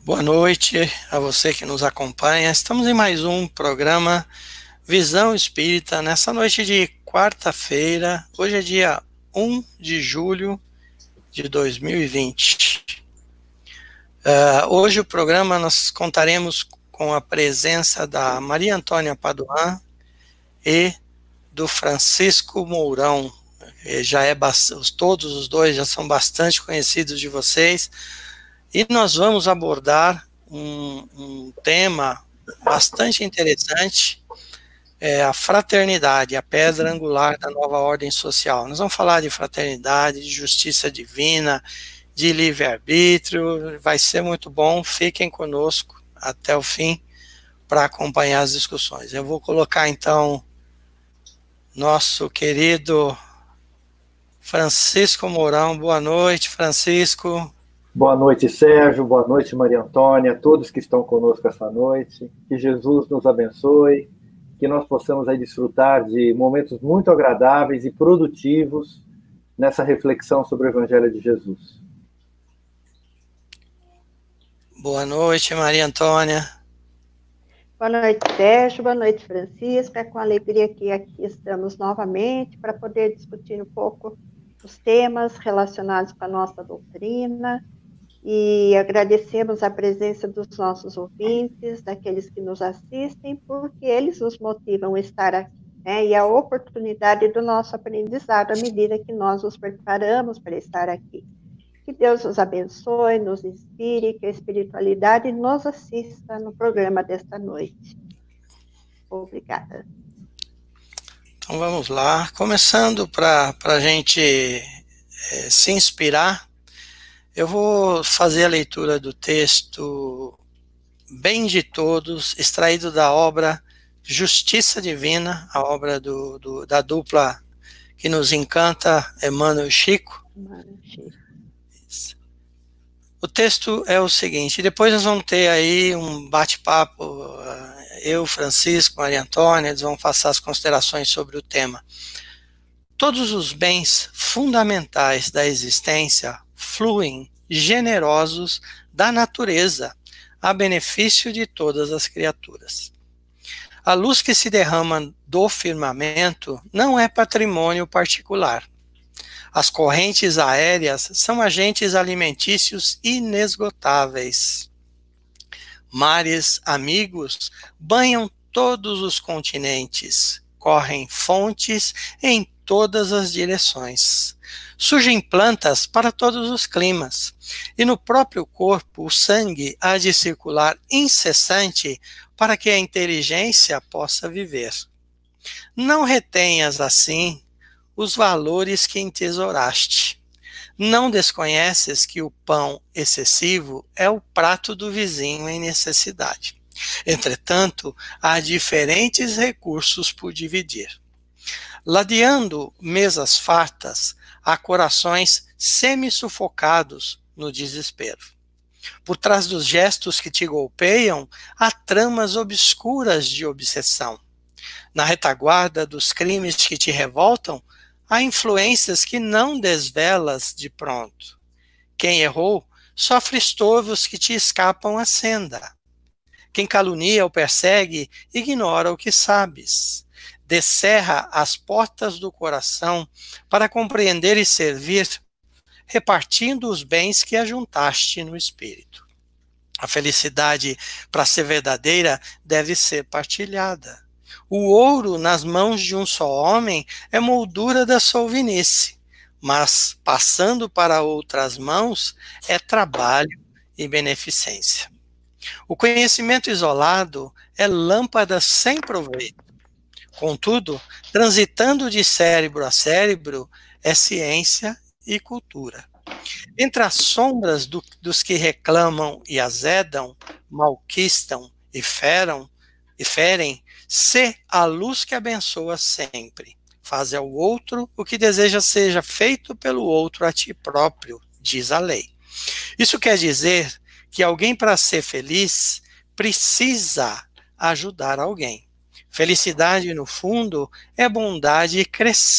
Boa noite a você que nos acompanha. Estamos em mais um programa Visão Espírita, nessa noite de quarta-feira. Hoje é dia 1 de julho de 2020. Hoje o programa nós contaremos com a presença da Maria Antônia Paduan e do Francisco Mourão. Todos os dois já são bastante conhecidos de vocês. E nós vamos abordar um tema bastante interessante, a fraternidade, a pedra angular da nova ordem social. Nós vamos falar de fraternidade, de justiça divina, de livre-arbítrio. Vai ser muito bom, fiquem conosco até o fim para acompanhar as discussões. Eu vou colocar então nosso querido Francisco Mourão. Boa noite, Francisco. Boa noite, Sérgio. Boa noite, Maria Antônia, todos que estão conosco essa noite. Que Jesus nos abençoe, que nós possamos aí desfrutar de momentos muito agradáveis e produtivos nessa reflexão sobre o Evangelho de Jesus. Boa noite, Maria Antônia. Boa noite, Sérgio. Boa noite, Francisco. É com alegria que aqui estamos novamente para poder discutir um pouco os temas relacionados com a nossa doutrina. E agradecemos a presença dos nossos ouvintes, daqueles que nos assistem, porque eles nos motivam a estar aqui, né? E a oportunidade do nosso aprendizado à medida que nós nos preparamos para estar aqui. Que Deus nos abençoe, nos inspire, que a espiritualidade nos assista no programa desta noite. Obrigada. Então vamos lá, começando para a gente se inspirar. Eu vou fazer a leitura do texto Bem de Todos, extraído da obra Justiça Divina, a obra da dupla que nos encanta, Emmanuel e Chico. O texto é o seguinte, depois nós vamos ter aí um bate-papo, eu, Francisco, Maria Antônia, eles vão passar as considerações sobre o tema. Todos os bens fundamentais da existência fluem generosos da natureza, a benefício de todas as criaturas. A luz que se derrama do firmamento não é patrimônio particular. As correntes aéreas são agentes alimentícios inesgotáveis. Mares amigos banham todos os continentes, correm fontes em todas as direções. Surgem plantas para todos os climas, e no próprio corpo o sangue há de circular incessante para que a inteligência possa viver. Não retenhas assim os valores que entesouraste. Não desconheces que o pão excessivo é o prato do vizinho em necessidade. Entretanto, há diferentes recursos por dividir. Ladeando mesas fartas, há corações semi-sufocados no desespero. Por trás dos gestos que te golpeiam, há tramas obscuras de obsessão. Na retaguarda dos crimes que te revoltam, há influências que não desvelas de pronto. Quem errou sofre estorvos que te escapam à senda. Quem calunia ou persegue ignora o que sabes. Descerra as portas do coração para compreender e servir, repartindo os bens que ajuntaste no espírito. A felicidade, para ser verdadeira, deve ser partilhada. O ouro nas mãos de um só homem é moldura da solvinice, mas, passando para outras mãos, é trabalho e beneficência. O conhecimento isolado é lâmpada sem proveito. Contudo, transitando de cérebro a cérebro, é ciência e cultura. Entre as sombras dos que reclamam e azedam, malquistam e ferem, sê a luz que abençoa sempre. Faz ao outro o que deseja seja feito pelo outro a ti próprio, diz a lei. Isso quer dizer que alguém, para ser feliz, precisa ajudar alguém. Felicidade, no fundo, é bondade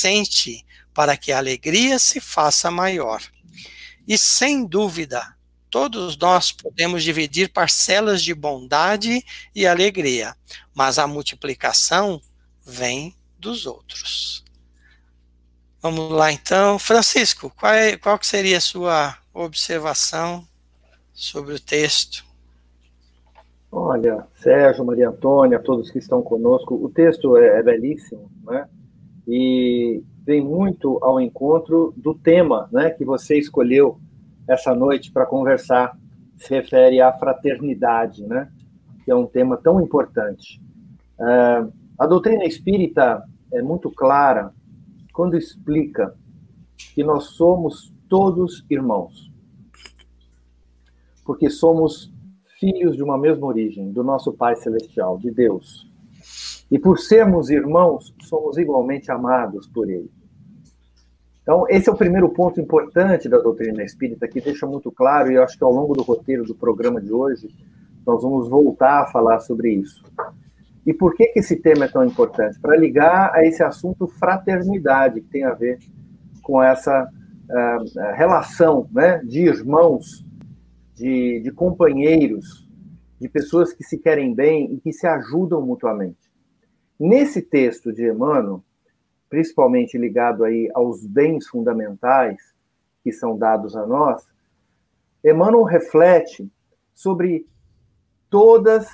crescente para que a alegria se faça maior. E, sem dúvida, todos nós podemos dividir parcelas de bondade e alegria, mas a multiplicação vem dos outros. Vamos lá, então. Francisco, qual que seria a sua observação sobre o texto? Olha, Sérgio, Maria Antônia, todos que estão conosco, o texto é belíssimo, né? E vem muito ao encontro do tema, né, que você escolheu essa noite para conversar, se refere à fraternidade, né, que é um tema tão importante. A doutrina espírita é muito clara quando explica que nós somos todos irmãos, porque somos filhos de uma mesma origem, do nosso Pai Celestial, de Deus. E por sermos irmãos, somos igualmente amados por Ele. Então, esse é o primeiro ponto importante da doutrina espírita, que deixa muito claro, e eu acho que ao longo do roteiro do programa de hoje, nós vamos voltar a falar sobre isso. E por que esse tema é tão importante? Para ligar a esse assunto fraternidade, que tem a ver com essa relação, né, de irmãos, de companheiros, de pessoas que se querem bem e que se ajudam mutuamente. Nesse texto de Emmanuel, principalmente ligado aí aos bens fundamentais que são dados a nós, Emmanuel reflete sobre todos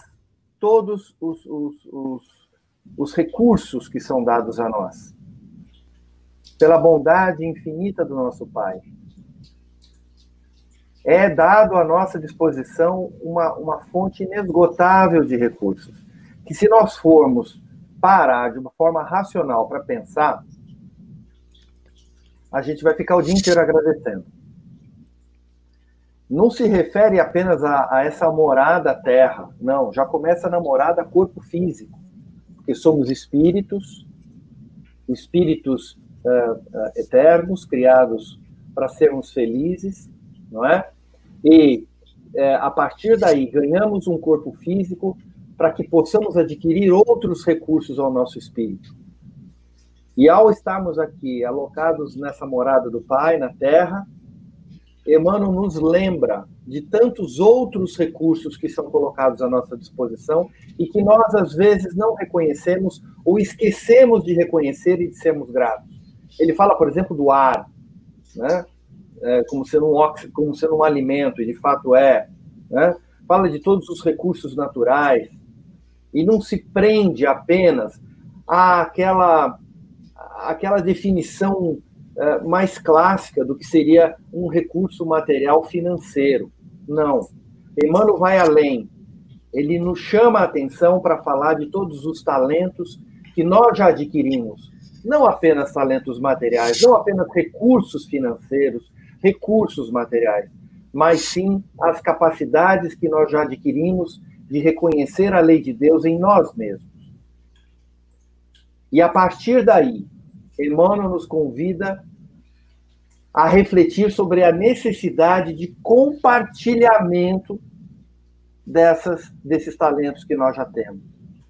os recursos que são dados a nós, pela bondade infinita do nosso Pai. É dado à nossa disposição uma fonte inesgotável de recursos, que se nós formos parar de uma forma racional para pensar, a gente vai ficar o dia inteiro agradecendo. Não se refere apenas a essa morada terra, não, já começa na morada corpo físico, porque somos espíritos eternos, criados para sermos felizes, não é? E a partir daí ganhamos um corpo físico para que possamos adquirir outros recursos ao nosso espírito. E ao estarmos aqui alocados nessa morada do Pai, na Terra, Emmanuel nos lembra de tantos outros recursos que são colocados à nossa disposição e que nós, às vezes, não reconhecemos ou esquecemos de reconhecer e de sermos gratos. Ele fala, por exemplo, do ar, né? Como sendo um alimento, e de fato é. Né? Fala de todos os recursos naturais e não se prende apenas àquela definição mais clássica do que seria um recurso material financeiro. Não. Emmanuel vai além. Ele nos chama a atenção para falar de todos os talentos que nós já adquirimos. Não apenas talentos materiais, não apenas recursos financeiros, recursos materiais, mas sim as capacidades que nós já adquirimos de reconhecer a lei de Deus em nós mesmos. E a partir daí, Emmanuel nos convida a refletir sobre a necessidade de compartilhamento desses talentos que nós já temos.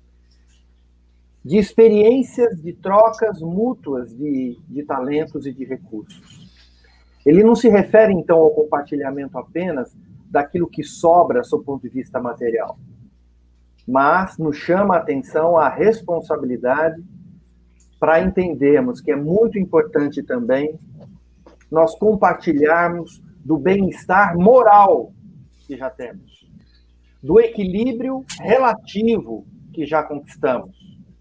De experiências, de trocas mútuas de talentos e de recursos. Ele não se refere, então, ao compartilhamento apenas daquilo que sobra, sob o ponto de vista material, mas nos chama a atenção à responsabilidade para entendermos que é muito importante também nós compartilharmos do bem-estar moral que já temos, do equilíbrio relativo que já conquistamos,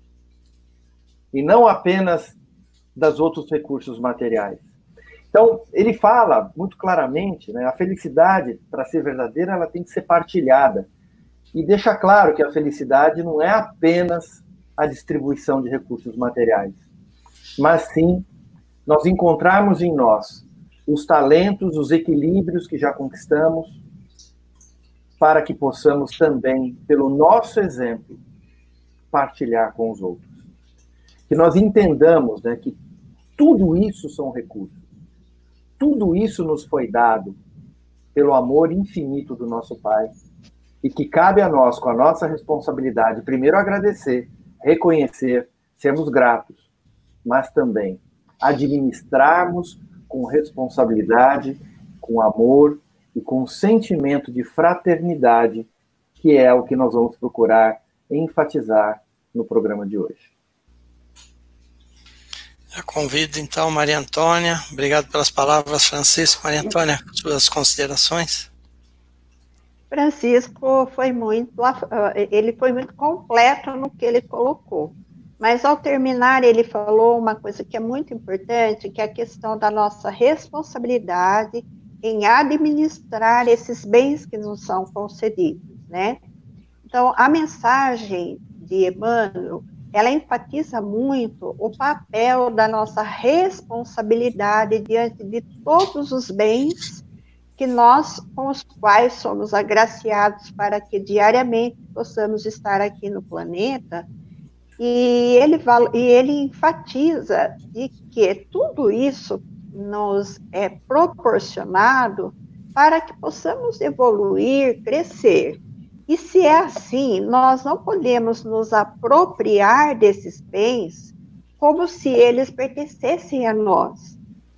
e não apenas dos outros recursos materiais. Então, ele fala muito claramente, né, a felicidade, para ser verdadeira, ela tem que ser partilhada. E deixa claro que a felicidade não é apenas a distribuição de recursos materiais, mas sim nós encontrarmos em nós os talentos, os equilíbrios que já conquistamos, para que possamos também, pelo nosso exemplo, partilhar com os outros. Que nós entendamos, né, que tudo isso são recursos. Tudo isso nos foi dado pelo amor infinito do nosso Pai e que cabe a nós, com a nossa responsabilidade, primeiro agradecer, reconhecer, sermos gratos, mas também administrarmos com responsabilidade, com amor e com um sentimento de fraternidade, que é o que nós vamos procurar enfatizar no programa de hoje. Eu convido então Maria Antônia. Obrigado pelas palavras, Francisco. Maria Antônia, suas considerações? Francisco ele foi muito completo no que ele colocou. Mas ao terminar, ele falou uma coisa que é muito importante, que é a questão da nossa responsabilidade em administrar esses bens que nos são concedidos, né? Então, a mensagem de Emmanuel, ela enfatiza muito o papel da nossa responsabilidade diante de todos os bens que nós, com os quais somos agraciados para que diariamente possamos estar aqui no planeta. E ele enfatiza de que tudo isso nos é proporcionado para que possamos evoluir, crescer. E se é assim, nós não podemos nos apropriar desses bens como se eles pertencessem a nós.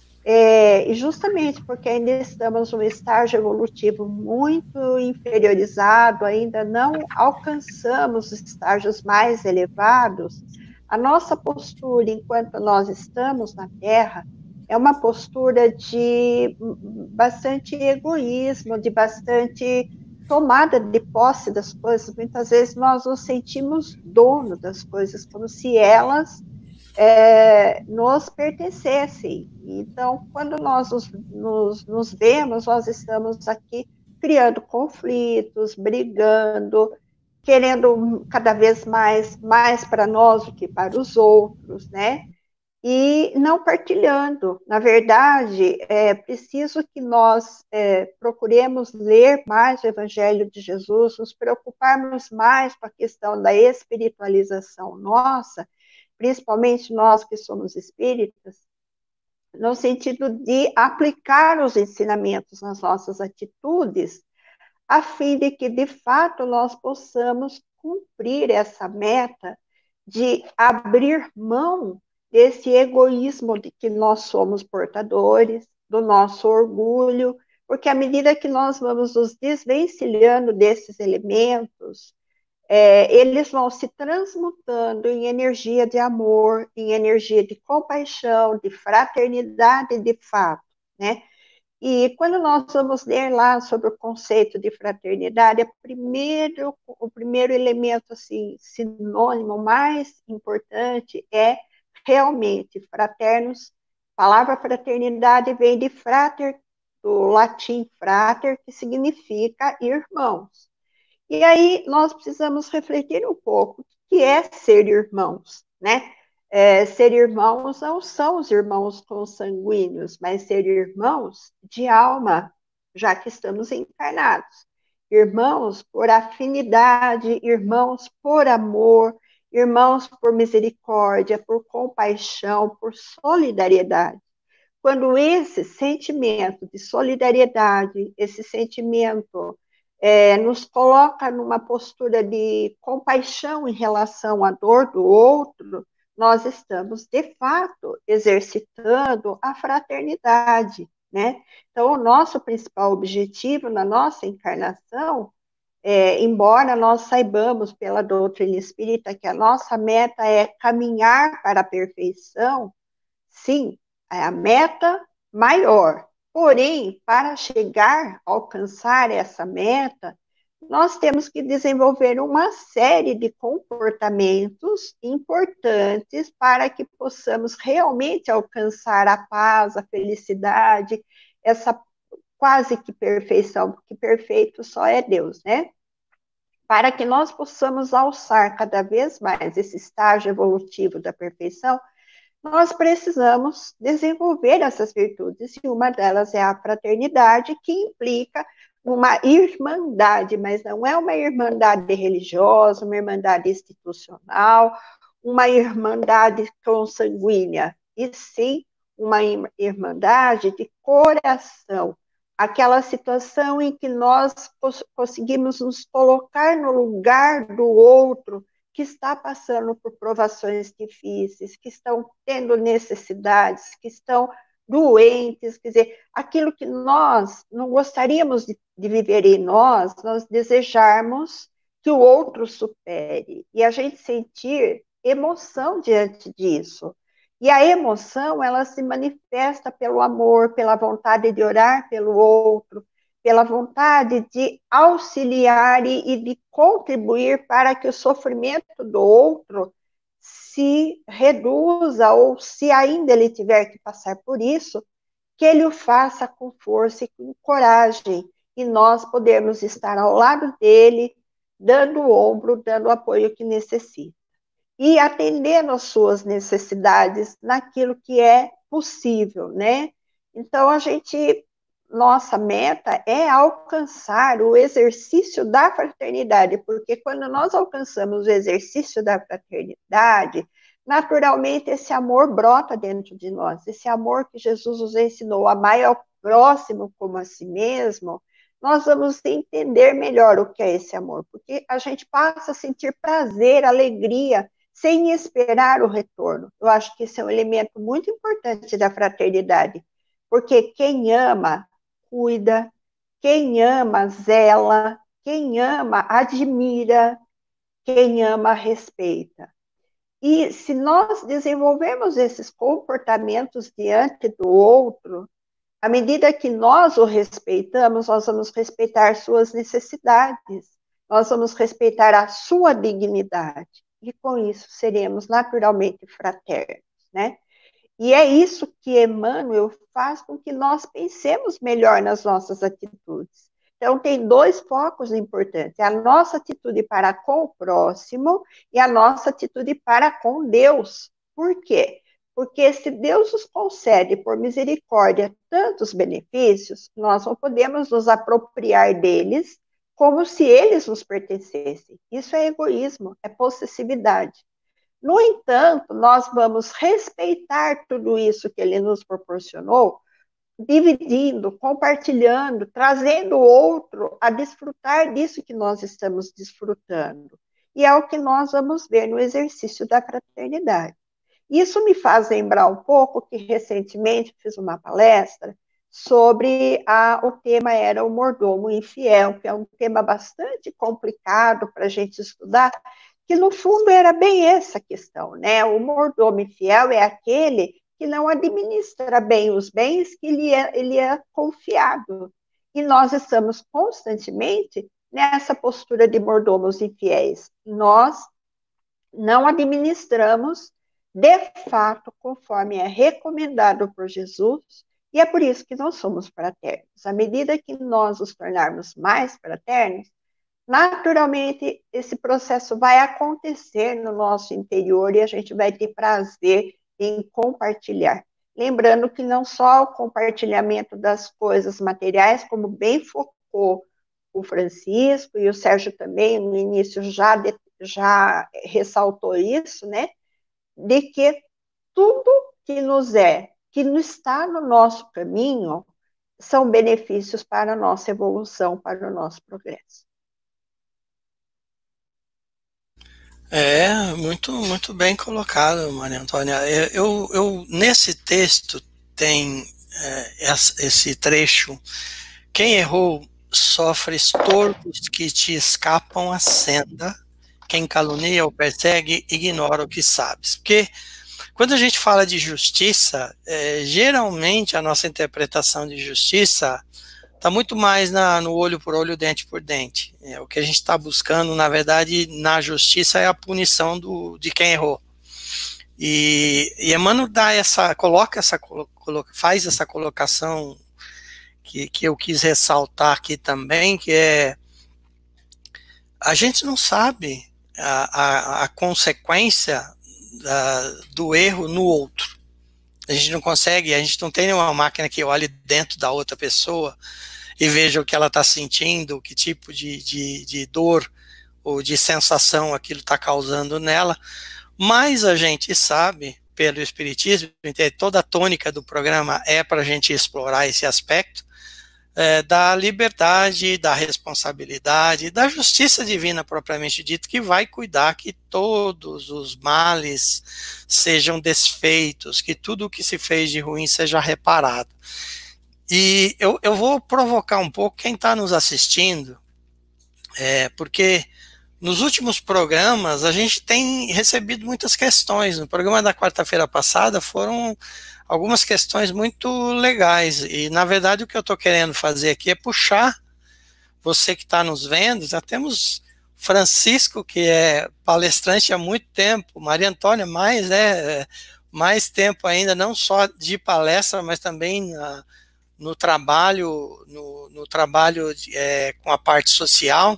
E justamente porque ainda estamos num estágio evolutivo muito inferiorizado, ainda não alcançamos estágios mais elevados, a nossa postura enquanto nós estamos na Terra é uma postura de bastante egoísmo, de bastante tomada de posse das coisas. Muitas vezes nós nos sentimos dono das coisas, como se elas nos pertencessem. Então, quando nós nos vemos, nós estamos aqui criando conflitos, brigando, querendo cada vez mais para nós do que para os outros, né? E não partilhando. Na verdade, é preciso que nós procuremos ler mais o Evangelho de Jesus, nos preocuparmos mais com a questão da espiritualização nossa, principalmente nós que somos espíritas, no sentido de aplicar os ensinamentos nas nossas atitudes, a fim de que, de fato, nós possamos cumprir essa meta de abrir mão desse egoísmo de que nós somos portadores, do nosso orgulho, porque à medida que nós vamos nos desvencilhando desses elementos, eles vão se transmutando em energia de amor, em energia de compaixão, de fraternidade de fato, né? E quando nós vamos ler lá sobre o conceito de fraternidade, o primeiro elemento assim, sinônimo mais importante é realmente fraternos. A palavra fraternidade vem de frater, do latim frater, que significa irmãos. E aí nós precisamos refletir um pouco o que é ser irmãos, né? Ser irmãos não são os irmãos consanguíneos, mas ser irmãos de alma, já que estamos encarnados. Irmãos por afinidade, irmãos por amor, irmãos por misericórdia, por compaixão, por solidariedade. Quando esse sentimento de solidariedade, esse sentimento nos coloca numa postura de compaixão em relação à dor do outro, nós estamos, de fato, exercitando a fraternidade, né? Então, o nosso principal objetivo na nossa encarnação, embora nós saibamos pela doutrina espírita que a nossa meta é caminhar para a perfeição, sim, é a meta maior. Porém, para chegar, alcançar essa meta, nós temos que desenvolver uma série de comportamentos importantes para que possamos realmente alcançar a paz, a felicidade, essa quase que perfeição, porque perfeito só é Deus, né? Para que nós possamos alçar cada vez mais esse estágio evolutivo da perfeição, nós precisamos desenvolver essas virtudes, e uma delas é a fraternidade, que implica uma irmandade, mas não é uma irmandade religiosa, uma irmandade institucional, uma irmandade consanguínea, e sim uma irmandade de coração, aquela situação em que nós conseguimos nos colocar no lugar do outro, que está passando por provações difíceis, que estão tendo necessidades, que estão doentes, quer dizer, aquilo que nós não gostaríamos de viver em nós desejarmos que o outro supere, e a gente sentir emoção diante disso. E a emoção, ela se manifesta pelo amor, pela vontade de orar pelo outro, pela vontade de auxiliar e de contribuir para que o sofrimento do outro se reduza, ou se ainda ele tiver que passar por isso, que ele o faça com força e com coragem, e nós podemos estar ao lado dele, dando o ombro, dando o apoio que necessita. E atendendo às suas necessidades naquilo que é possível, né? Então, nossa meta é alcançar o exercício da fraternidade, porque quando nós alcançamos o exercício da fraternidade, naturalmente esse amor brota dentro de nós, esse amor que Jesus nos ensinou, amar ao próximo como a si mesmo. Nós vamos entender melhor o que é esse amor, porque a gente passa a sentir prazer, alegria, sem esperar o retorno. Eu acho que esse é um elemento muito importante da fraternidade, porque quem ama, cuida, quem ama, zela, quem ama, admira, quem ama, respeita. E se nós desenvolvemos esses comportamentos diante do outro, à medida que nós o respeitamos, nós vamos respeitar suas necessidades, nós vamos respeitar a sua dignidade, e com isso seremos naturalmente fraternos, né? E é isso que Emmanuel faz com que nós pensemos melhor nas nossas atitudes. Então, tem dois focos importantes: a nossa atitude para com o próximo e a nossa atitude para com Deus. Por quê? Porque se Deus nos concede, por misericórdia, tantos benefícios, nós não podemos nos apropriar deles como se eles nos pertencessem. Isso é egoísmo, é possessividade. No entanto, nós vamos respeitar tudo isso que ele nos proporcionou, dividindo, compartilhando, trazendo o outro a desfrutar disso que nós estamos desfrutando. E é o que nós vamos ver no exercício da fraternidade. Isso me faz lembrar um pouco que recentemente fiz uma palestra sobre o tema era o mordomo infiel, que é um tema bastante complicado para a gente estudar, que no fundo era bem essa questão, né? O mordomo infiel é aquele que não administra bem os bens que ele é confiado. E nós estamos constantemente nessa postura de mordomos infiéis. Nós não administramos de fato conforme é recomendado por Jesus, e é por isso que nós somos fraternos. À medida que nós nos tornarmos mais fraternos, naturalmente esse processo vai acontecer no nosso interior e a gente vai ter prazer em compartilhar. Lembrando que não só o compartilhamento das coisas materiais, como bem focou o Francisco e o Sérgio também, no início já ressaltou isso, né? De que tudo que nos está no nosso caminho, são benefícios para a nossa evolução, para o nosso progresso. Muito bem colocado, Maria Antônia. Nesse texto tem esse trecho: quem errou sofre estorvos que te escapam à senda, quem calunia ou persegue ignora o que sabes. Porque quando a gente fala de justiça, geralmente a nossa interpretação de justiça está muito mais no olho por olho, dente por dente. O que a gente está buscando, na verdade, na justiça é a punição de quem errou. E Emmanuel faz essa colocação que eu quis ressaltar aqui também, que é: a gente não sabe a consequência do erro no outro. A gente não consegue, a gente não tem nenhuma máquina que olhe dentro da outra pessoa e veja o que ela está sentindo, que tipo de dor ou de sensação aquilo está causando nela, mas a gente sabe, pelo Espiritismo, toda a tônica do programa é para a gente explorar esse aspecto, da liberdade, da responsabilidade, da justiça divina propriamente dito, que vai cuidar que todos os males sejam desfeitos, que tudo o que se fez de ruim seja reparado. E eu vou provocar um pouco quem está nos assistindo, porque nos últimos programas a gente tem recebido muitas questões. No programa da quarta-feira passada foram algumas questões muito legais, e na verdade o que eu estou querendo fazer aqui é puxar você que está nos vendo. Já temos Francisco, que é palestrante há muito tempo, Maria Antônia mais tempo ainda, não só de palestra, mas também no trabalho, no trabalho com a parte social.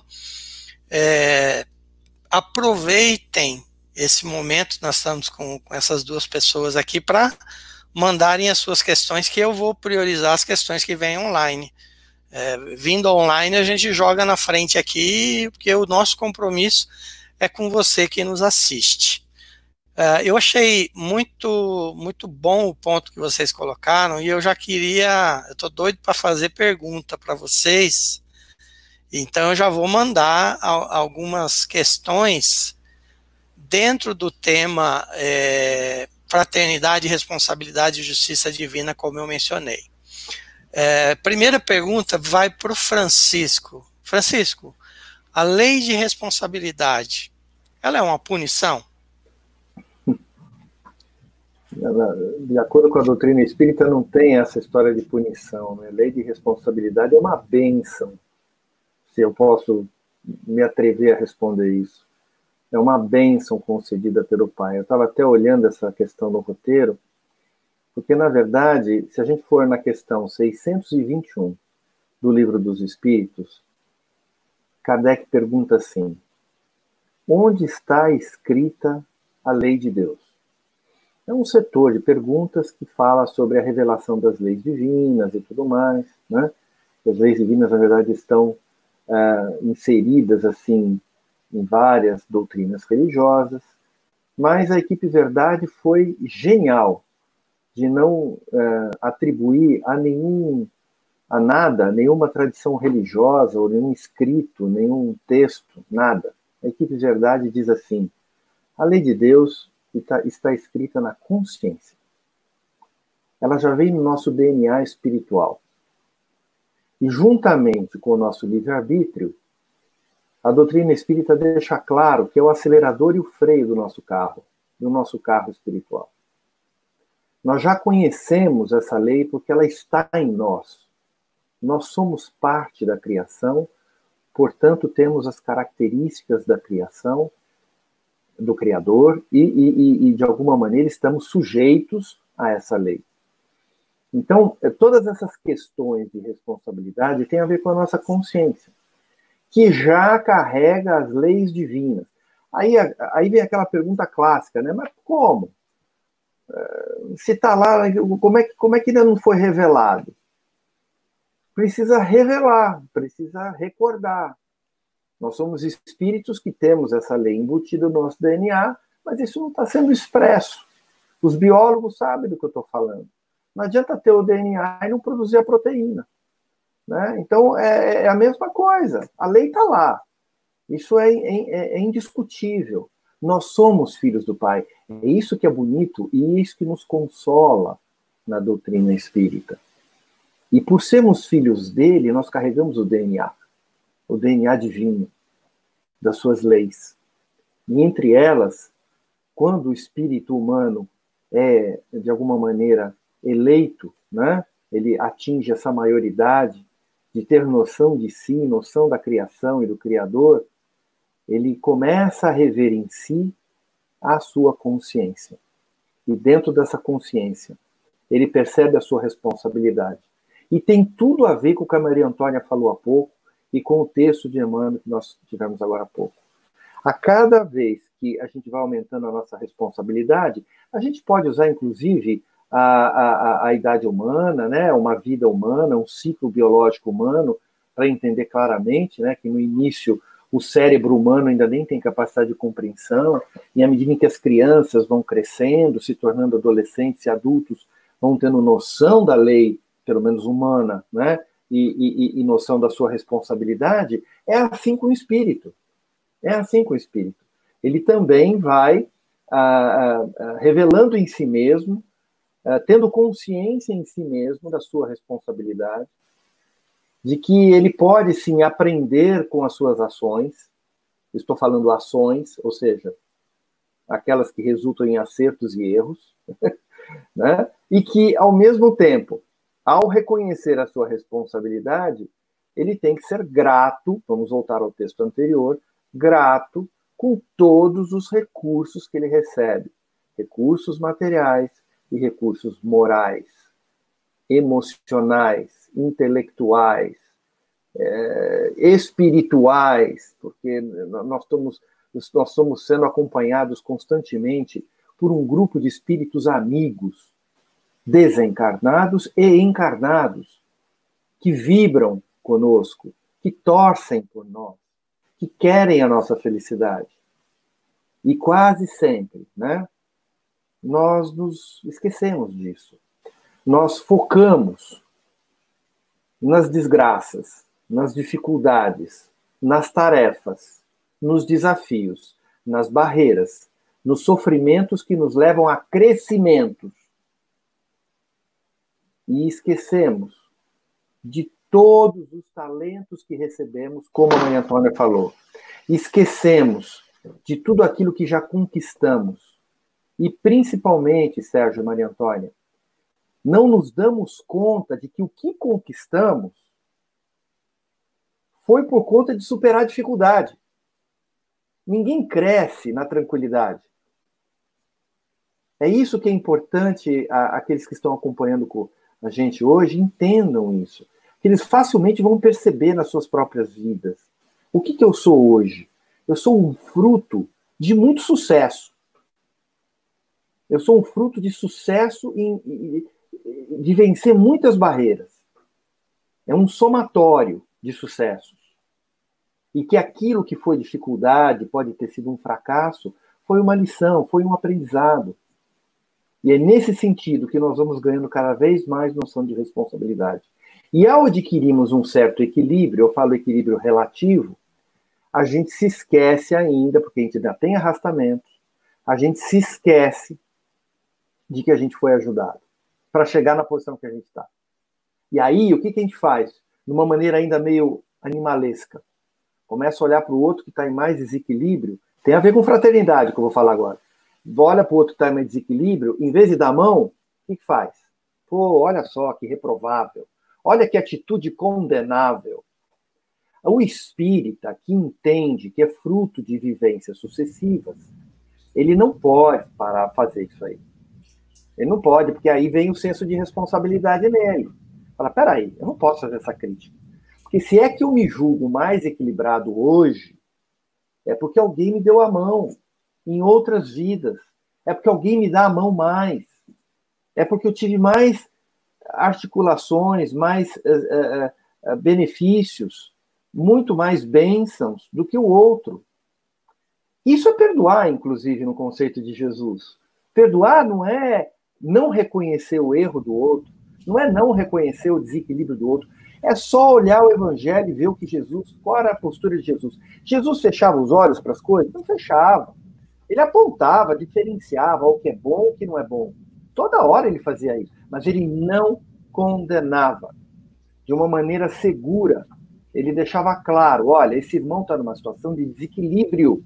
Aproveitem esse momento, nós estamos com essas duas pessoas aqui para mandarem as suas questões, que eu vou priorizar as questões que vêm online. Vindo online, a gente joga na frente aqui, porque o nosso compromisso é com você que nos assiste. Eu achei muito bom o ponto que vocês colocaram, e eu estou doido para fazer pergunta para vocês, então eu já vou mandar algumas questões dentro do tema fraternidade, responsabilidade e justiça divina, como eu mencionei. Primeira pergunta vai para o Francisco. Francisco, a lei de responsabilidade, ela é uma punição? De acordo com a doutrina espírita, não tem essa história de punição, né? Lei de responsabilidade é uma bênção, se eu posso me atrever a responder isso. É uma bênção concedida pelo Pai. Eu estava até olhando essa questão no roteiro, porque, na verdade, se a gente for na questão 621 do Livro dos Espíritos, Kardec pergunta assim: onde está escrita a lei de Deus? É um setor de perguntas que fala sobre a revelação das leis divinas e tudo mais, né? As leis divinas, na verdade, estão inseridas, assim, em várias doutrinas religiosas, mas a equipe Verdade foi genial de não atribuir a nada, nenhuma tradição religiosa, ou nenhum escrito, nenhum texto, nada. A equipe Verdade diz assim: a lei de Deus está escrita na consciência. Ela já vem no nosso DNA espiritual. E juntamente com o nosso livre-arbítrio, a doutrina espírita deixa claro que é o acelerador e o freio do nosso carro espiritual. Nós já conhecemos essa lei porque ela está em nós. Nós somos parte da criação, portanto, temos as características da criação, do Criador, e de alguma maneira estamos sujeitos a essa lei. Então, todas essas questões de responsabilidade têm a ver com a nossa consciência, que já carrega as leis divinas. Aí vem aquela pergunta clássica, né? Mas como? Se está lá, como é que ainda não foi revelado? Precisa revelar, precisa recordar. Nós somos espíritos que temos essa lei embutida no nosso DNA, mas isso não está sendo expresso. Os biólogos sabem do que eu estou falando. Não adianta ter o DNA e não produzir a proteína, né? Então, é a mesma coisa. A lei está lá. Isso é indiscutível. Nós somos filhos do Pai. É isso que é bonito e isso que nos consola na doutrina espírita. E por sermos filhos dele, nós carregamos o DNA divino, das suas leis. E entre elas, quando o espírito humano é, de alguma maneira, eleito, né? Ele atinge essa maioridade de ter noção de si, noção da criação e do Criador, ele começa a rever em si a sua consciência. E dentro dessa consciência, ele percebe a sua responsabilidade. E tem tudo a ver com o que a Maria Antônia falou há pouco e com o texto de Emmanuel que nós tivemos agora há pouco. A cada vez que a gente vai aumentando a nossa responsabilidade, a gente pode usar, inclusive, a idade humana, né, uma vida humana, um ciclo biológico humano, para entender claramente, né, que no início o cérebro humano ainda nem tem capacidade de compreensão, e à medida em que as crianças vão crescendo, se tornando adolescentes e adultos, vão tendo noção da lei, pelo menos humana, né, e noção da sua responsabilidade, é assim com o espírito. É assim com o espírito. Ele também vai revelando em si mesmo, tendo consciência em si mesmo da sua responsabilidade, de que ele pode, sim, aprender com as suas ações. Estou falando ações, ou seja, aquelas que resultam em acertos e erros, né? E que, ao mesmo tempo, ao reconhecer a sua responsabilidade, ele tem que ser grato, vamos voltar ao texto anterior, grato com todos os recursos que ele recebe, recursos materiais e recursos morais, emocionais, intelectuais, espirituais, porque nós estamos sendo acompanhados constantemente por um grupo de espíritos amigos, desencarnados e encarnados, que vibram conosco, que torcem por nós, que querem a nossa felicidade. E quase sempre, né, nós nos esquecemos disso. Nós focamos nas desgraças, nas dificuldades, nas tarefas, nos desafios, nas barreiras, nos sofrimentos que nos levam a crescimentos. E esquecemos de todos os talentos que recebemos, como a Maria Antônia falou. Esquecemos de tudo aquilo que já conquistamos. E principalmente, Sérgio e Maria Antônia, não nos damos conta de que o que conquistamos foi por conta de superar a dificuldade. Ninguém cresce na tranquilidade. É isso que é importante aqueles que estão acompanhando a gente hoje entendam isso. Que eles facilmente vão perceber nas suas próprias vidas. O que eu sou hoje? Eu sou um fruto de muito sucesso. Eu sou um fruto de sucesso de vencer muitas barreiras. É um somatório de sucessos. E que aquilo que foi dificuldade, pode ter sido um fracasso, foi uma lição, foi um aprendizado. E é nesse sentido que nós vamos ganhando cada vez mais noção de responsabilidade. E ao adquirirmos um certo equilíbrio, eu falo equilíbrio relativo, a gente se esquece ainda, porque a gente ainda tem arrastamento, a gente se esquece de que a gente foi ajudado para chegar na posição que a gente está. E aí, o que a gente faz? De uma maneira ainda meio animalesca. Começa a olhar para o outro que está em mais desequilíbrio. Tem a ver com fraternidade, que eu vou falar agora. Olha para o outro que está em mais desequilíbrio, em vez de dar a mão, o que faz? Pô, olha só que reprovável. Olha que atitude condenável. O espírita que entende que é fruto de vivências sucessivas, ele não pode parar de fazer isso aí. Ele não pode, porque aí vem o senso de responsabilidade nele. Fala, peraí, eu não posso fazer essa crítica. Porque se é que eu me julgo mais equilibrado hoje, é porque alguém me deu a mão em outras vidas. É porque alguém me dá a mão mais. É porque eu tive mais articulações, mais benefícios, muito mais bênçãos do que o outro. Isso é perdoar, inclusive, no conceito de Jesus. Perdoar não é não reconhecer o erro do outro, não é não reconhecer o desequilíbrio do outro, é só olhar o Evangelho e ver o que Jesus, qual era a postura de Jesus. Jesus fechava os olhos para as coisas? Não fechava. Ele apontava, diferenciava o que é bom e o que não é bom. Toda hora ele fazia isso, mas ele não condenava. De uma maneira segura, ele deixava claro, olha, esse irmão está numa situação de desequilíbrio.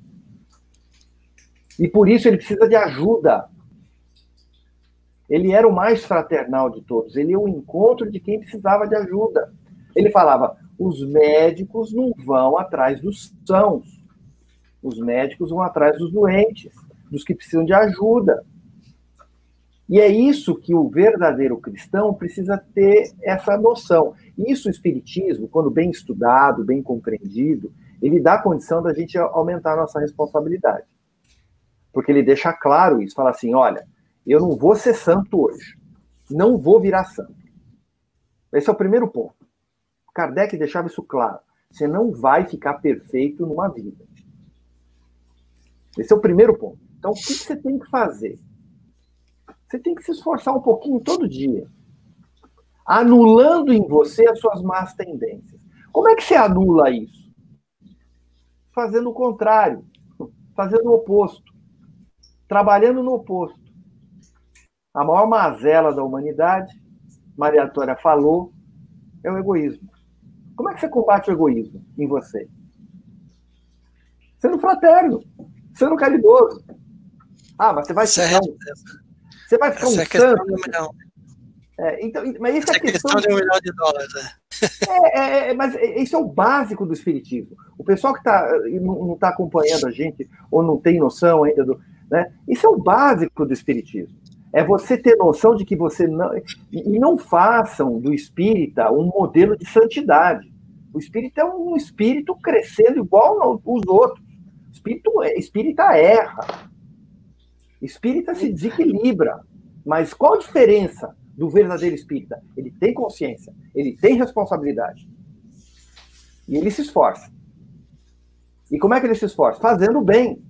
E por isso ele precisa de ajuda. Ele era o mais fraternal de todos. Ele ia ao encontro de quem precisava de ajuda. Ele falava, os médicos não vão atrás dos sãos. Os médicos vão atrás dos doentes, dos que precisam de ajuda. E é isso que o verdadeiro cristão precisa ter essa noção. Isso o Espiritismo, quando bem estudado, bem compreendido, ele dá a condição da gente aumentar a nossa responsabilidade. Porque ele deixa claro isso, fala assim, olha, eu não vou ser santo hoje. Não vou virar santo. Esse é o primeiro ponto. Kardec deixava isso claro. Você não vai ficar perfeito numa vida. Esse é o primeiro ponto. Então, o que você tem que fazer? Você tem que se esforçar um pouquinho todo dia. anulando em você as suas más tendências. Como é que você anula isso? Fazendo o contrário, fazendo o oposto, trabalhando no oposto. A maior mazela da humanidade, Maria Antônia falou, é o egoísmo. Como é que você combate o egoísmo em você? Sendo fraterno, sendo caridoso. Ah, mas você vai ficar você vai ficar um santo. Então, mas isso é questão de $1 milhão. Mas isso é o básico do espiritismo. O pessoal que não está acompanhando a gente, ou não tem noção ainda né? Isso é o básico do espiritismo. É você ter noção de que você não... E não façam do espírita um modelo de santidade. O espírita é um espírito crescendo igual os outros. O espírita erra. O espírita se desequilibra. Mas qual a diferença do verdadeiro espírita? Ele tem consciência, ele tem responsabilidade. E ele se esforça. E como é que ele se esforça? Fazendo o bem.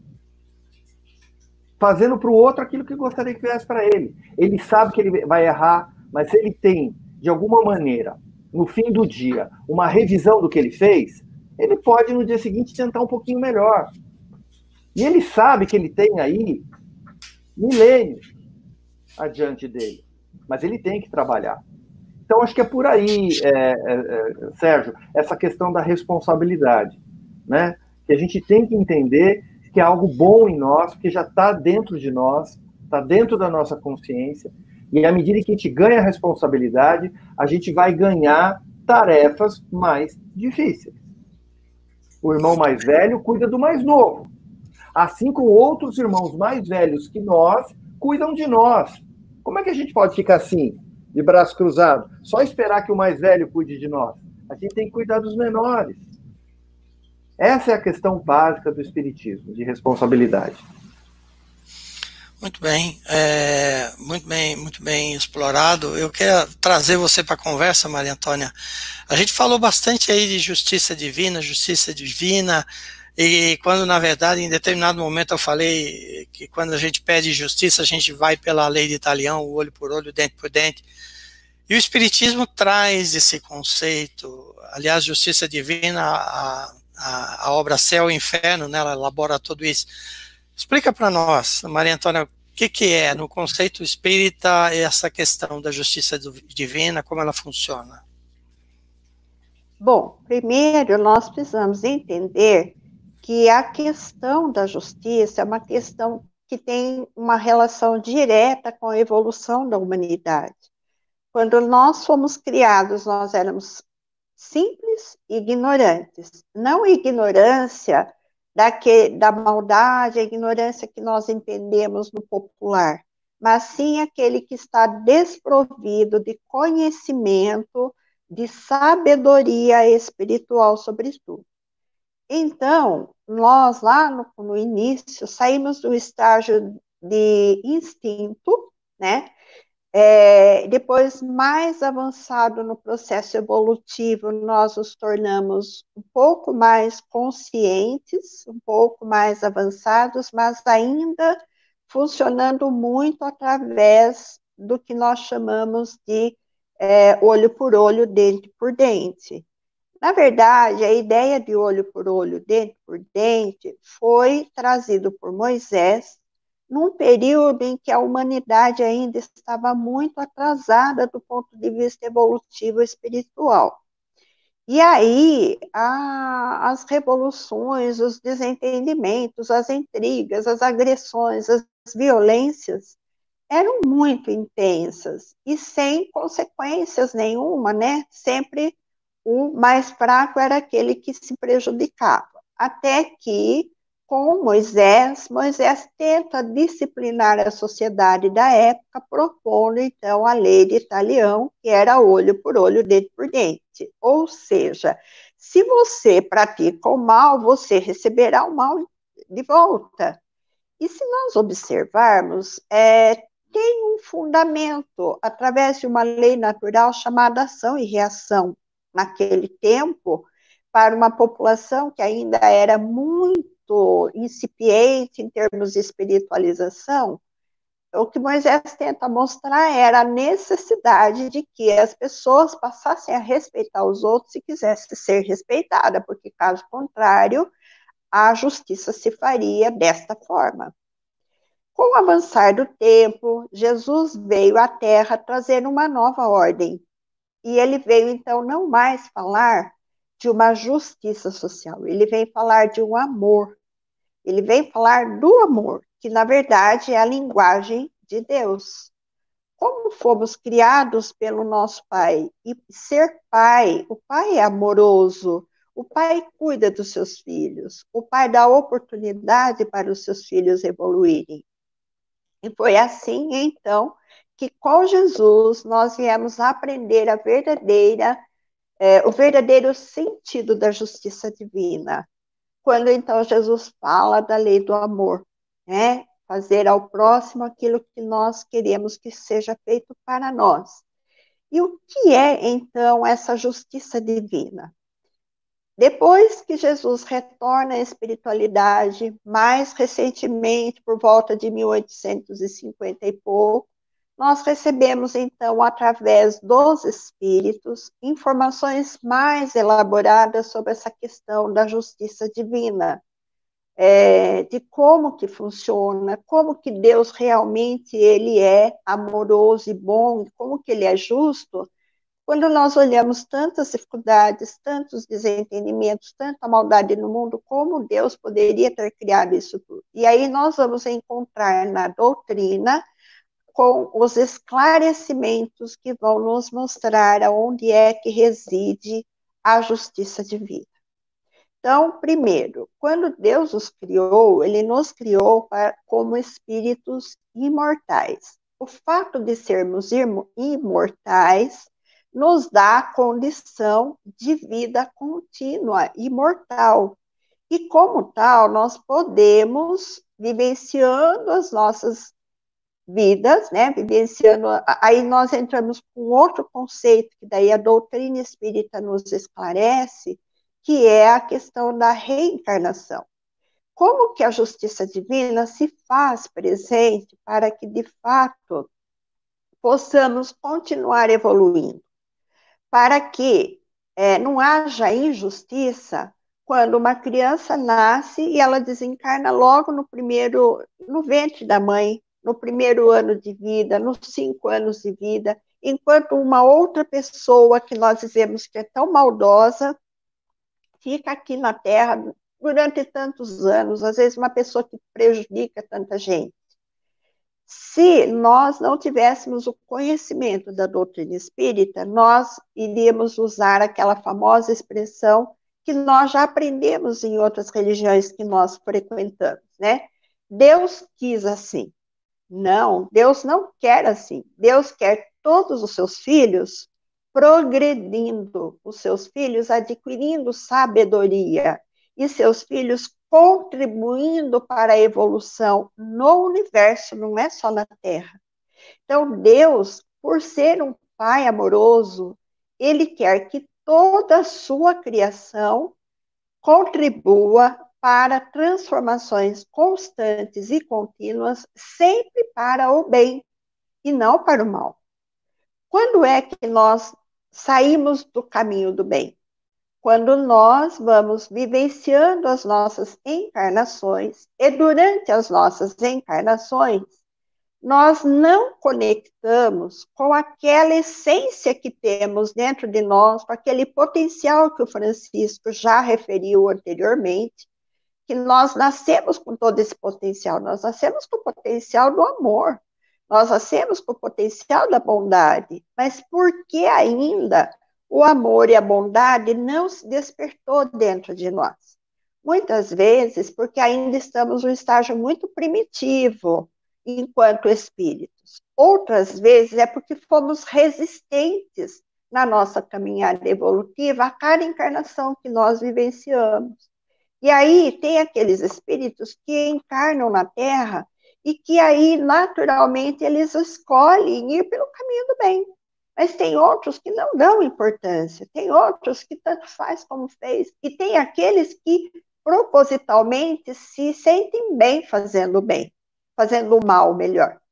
Fazendo para o outro aquilo que gostaria que fizesse para ele. Ele sabe que ele vai errar, mas se ele tem, de alguma maneira, no fim do dia, uma revisão do que ele fez, ele pode, no dia seguinte, tentar um pouquinho melhor. E ele sabe que ele tem aí milênios adiante dele. Mas ele tem que trabalhar. Então, acho que é por aí, Sérgio, essa questão da responsabilidade, né? Que a gente tem que entender que é algo bom em nós, que já está dentro de nós, está dentro da nossa consciência, e à medida que a gente ganha responsabilidade, a gente vai ganhar tarefas mais difíceis. O irmão mais velho cuida do mais novo, assim como outros irmãos mais velhos que nós cuidam de nós. Como é que a gente pode ficar assim, de braço cruzado, só esperar que o mais velho cuide de nós? A gente tem que cuidar dos menores. Essa é a questão básica do espiritismo, de responsabilidade. Muito bem explorado. Eu quero trazer você para a conversa, Maria Antônia. A gente falou bastante aí de justiça divina, e quando, na verdade, em determinado momento eu falei que quando a gente pede justiça, a gente vai pela lei de Talião, o olho por olho, dente por dente. E o espiritismo traz esse conceito, aliás, justiça divina, a obra Céu e Inferno, né, ela elabora tudo isso. Explica para nós, Maria Antônia, o que é, no conceito espírita, essa questão da justiça divina, como ela funciona? Bom, primeiro nós precisamos entender que a questão da justiça é uma questão que tem uma relação direta com a evolução da humanidade. Quando nós fomos criados, nós éramos simples e ignorantes. Não ignorância da maldade, a ignorância que nós entendemos no popular, mas sim aquele que está desprovido de conhecimento, de sabedoria espiritual, sobretudo. Então, nós lá no início saímos do estágio de instinto, né? Depois, mais avançado no processo evolutivo, nós nos tornamos um pouco mais conscientes, um pouco mais avançados, mas ainda funcionando muito através do que nós chamamos de olho por olho, dente por dente. Na verdade, a ideia de olho por olho, dente por dente, foi trazido por Moisés num período em que a humanidade ainda estava muito atrasada do ponto de vista evolutivo e espiritual. E aí, as revoluções, os desentendimentos, as intrigas, as agressões, as violências eram muito intensas e sem consequências nenhuma, né? Sempre o mais fraco era aquele que se prejudicava. Até que, com Moisés tenta disciplinar a sociedade da época, propondo, então, a lei de Talião, que era olho por olho, dente por dente. Ou seja, se você pratica o mal, você receberá o mal de volta. E se nós observarmos, tem um fundamento, através de uma lei natural chamada ação e reação. Naquele tempo, para uma população que ainda era muito incipiente em termos de espiritualização, o que Moisés tenta mostrar era a necessidade de que as pessoas passassem a respeitar os outros se quisessem ser respeitadas, porque, caso contrário, a justiça se faria desta forma. Com o avançar do tempo, Jesus veio à Terra trazer uma nova ordem. E ele veio, então, não mais falar de uma justiça social, ele vem falar de um amor. Ele vem falar do amor, que na verdade é a linguagem de Deus. Como fomos criados pelo nosso Pai, e ser pai, o Pai é amoroso, o Pai cuida dos seus filhos, o Pai dá oportunidade para os seus filhos evoluírem. E foi assim, então, que com Jesus nós viemos aprender o verdadeiro sentido da justiça divina. Quando então Jesus fala da lei do amor, né? Fazer ao próximo aquilo que nós queremos que seja feito para nós. E o que é então essa justiça divina? Depois que Jesus retorna à espiritualidade, mais recentemente, por volta de 1850 e pouco, nós recebemos, então, através dos espíritos, informações mais elaboradas sobre essa questão da justiça divina, de como que funciona, como que Deus realmente ele é amoroso e bom, como que ele é justo. Quando nós olhamos tantas dificuldades, tantos desentendimentos, tanta maldade no mundo, como Deus poderia ter criado isso tudo? E aí nós vamos encontrar na doutrina com os esclarecimentos que vão nos mostrar aonde é que reside a justiça divina. Então, primeiro, quando Deus os criou, ele nos criou como espíritos imortais. O fato de sermos imortais nos dá a condição de vida contínua, imortal. E como tal, nós podemos, vivenciando as nossas vidas, né, vivenciando, aí nós entramos com outro conceito, que daí a doutrina espírita nos esclarece, que é a questão da reencarnação. Como que a justiça divina se faz presente para que, de fato, possamos continuar evoluindo? Para que não haja injustiça quando uma criança nasce e ela desencarna logo no ventre da mãe, no primeiro ano de vida, nos 5 anos de vida, enquanto uma outra pessoa que nós dizemos que é tão maldosa fica aqui na Terra durante tantos anos, às vezes uma pessoa que prejudica tanta gente. Se nós não tivéssemos o conhecimento da doutrina espírita, nós iríamos usar aquela famosa expressão que nós já aprendemos em outras religiões que nós frequentamos, né? Deus quis assim. Não, Deus não quer assim. Deus quer todos os seus filhos progredindo, os seus filhos adquirindo sabedoria e seus filhos contribuindo para a evolução no universo, não é só na Terra. Então, Deus, por ser um Pai amoroso, ele quer que toda a sua criação contribua para transformações constantes e contínuas, sempre para o bem e não para o mal. Quando é que nós saímos do caminho do bem? Quando nós vamos vivenciando as nossas encarnações, e durante as nossas encarnações, nós não conectamos com aquela essência que temos dentro de nós, com aquele potencial que o Francisco já referiu anteriormente, que nós nascemos com todo esse potencial, nós nascemos com o potencial do amor, nós nascemos com o potencial da bondade, mas por que ainda o amor e a bondade não se despertou dentro de nós? Muitas vezes porque ainda estamos num estágio muito primitivo, enquanto espíritos. Outras vezes é porque fomos resistentes na nossa caminhada evolutiva a cada encarnação que nós vivenciamos. E aí tem aqueles espíritos que encarnam na Terra e que aí, naturalmente, eles escolhem ir pelo caminho do bem. Mas tem outros que não dão importância, tem outros que tanto faz como fez, e tem aqueles que propositalmente se sentem bem fazendo o mal, melhor.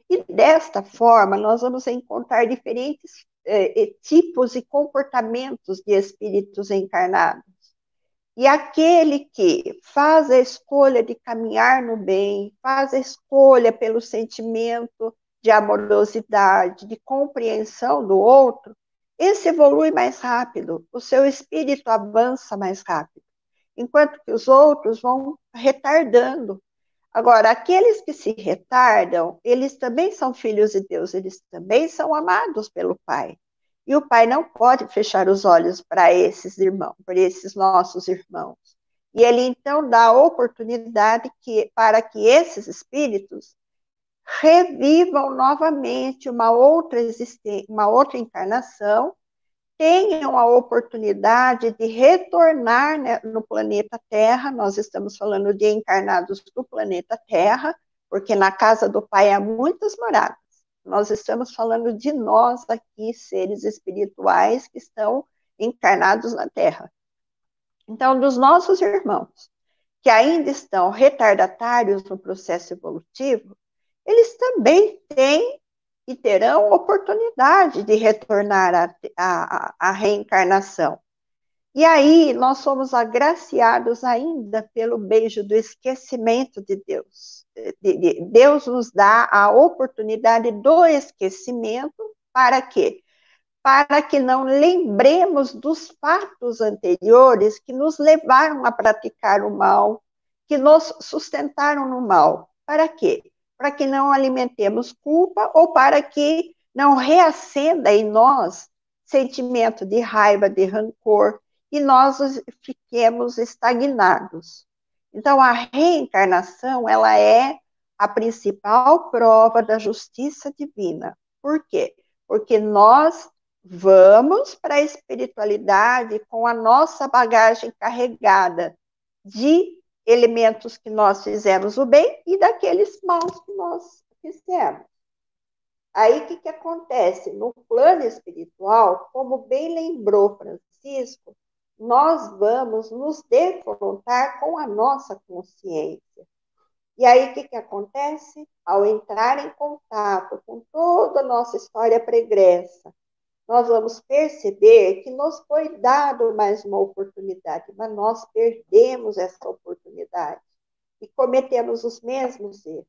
E desta forma, nós vamos encontrar diferentes tipos e comportamentos de espíritos encarnados. E aquele que faz a escolha de caminhar no bem, faz a escolha pelo sentimento de amorosidade, de compreensão do outro, esse evolui mais rápido, o seu espírito avança mais rápido, enquanto que os outros vão retardando. Agora, aqueles que se retardam, eles também são filhos de Deus, eles também são amados pelo Pai. E o Pai não pode fechar os olhos para esses irmãos, para esses nossos irmãos. E ele então dá a oportunidade para que esses espíritos revivam novamente uma outra existência, uma outra encarnação, tenham a oportunidade de retornar, né, no planeta Terra. Nós estamos falando de encarnados do planeta Terra, porque na casa do Pai há muitas moradas. Nós estamos falando de nós aqui, seres espirituais que estão encarnados na Terra. Então, dos nossos irmãos, que ainda estão retardatários no processo evolutivo, eles também têm e terão oportunidade de retornar à reencarnação. E aí nós somos agraciados ainda pelo beijo do esquecimento de Deus. Deus nos dá a oportunidade do esquecimento para quê? Para que não lembremos dos fatos anteriores que nos levaram a praticar o mal, que nos sustentaram no mal. Para quê? Para que não alimentemos culpa ou para que não reacenda em nós sentimento de raiva, de rancor, e nós fiquemos estagnados. Então, a reencarnação, ela é a principal prova da justiça divina. Por quê? Porque nós vamos para a espiritualidade com a nossa bagagem carregada de elementos que nós fizemos o bem e daqueles maus que nós fizemos. Aí, o que acontece? No plano espiritual, como bem lembrou Francisco, nós vamos nos defrontar com a nossa consciência. E aí, o que acontece? Ao entrar em contato com toda a nossa história pregressa, nós vamos perceber que nos foi dado mais uma oportunidade, mas nós perdemos essa oportunidade e cometemos os mesmos erros.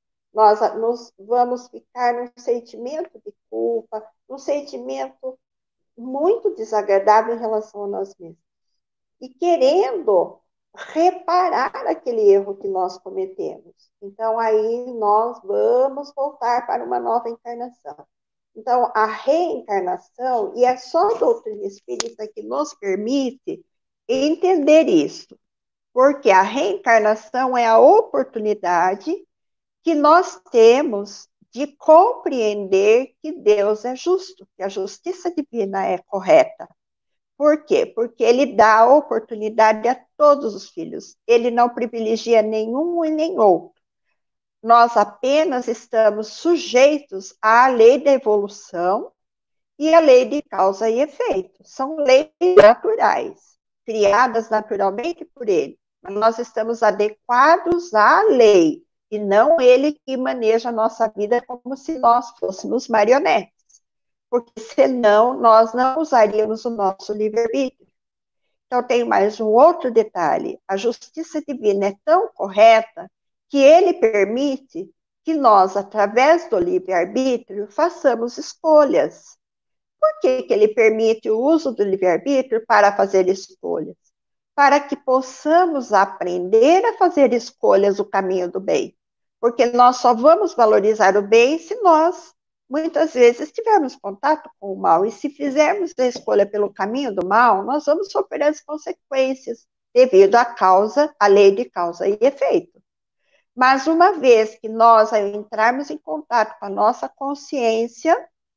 Nós vamos ficar num sentimento de culpa, num sentimento muito desagradável em relação a nós mesmos. E querendo reparar aquele erro que nós cometemos. Então, aí nós vamos voltar para uma nova encarnação. Então, a reencarnação, e é só a doutrina espírita que nos permite entender isso, porque a reencarnação é a oportunidade que nós temos de compreender que Deus é justo, que a justiça divina é correta. Por quê? Porque ele dá a oportunidade a todos os filhos. Ele não privilegia nenhum e nem outro. Nós apenas estamos sujeitos à lei da evolução e à lei de causa e efeito. São leis naturais, criadas naturalmente por ele. Mas nós estamos adequados à lei, e não ele que maneja a nossa vida como se nós fôssemos marionetes. Porque senão nós não usaríamos o nosso livre-arbítrio. Então tem mais um outro detalhe. A justiça divina é tão correta que ele permite que nós, através do livre-arbítrio, façamos escolhas. Por que ele permite o uso do livre-arbítrio para fazer escolhas? Para que possamos aprender a fazer escolhas no caminho do bem. Porque nós só vamos valorizar o bem se nós, muitas vezes, tivermos contato com o mal. E se fizermos a escolha pelo caminho do mal, nós vamos sofrer as consequências devido à lei de causa e efeito. Mas uma vez que nós, ao entrarmos em contato com a nossa consciência,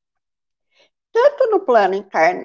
tanto no plano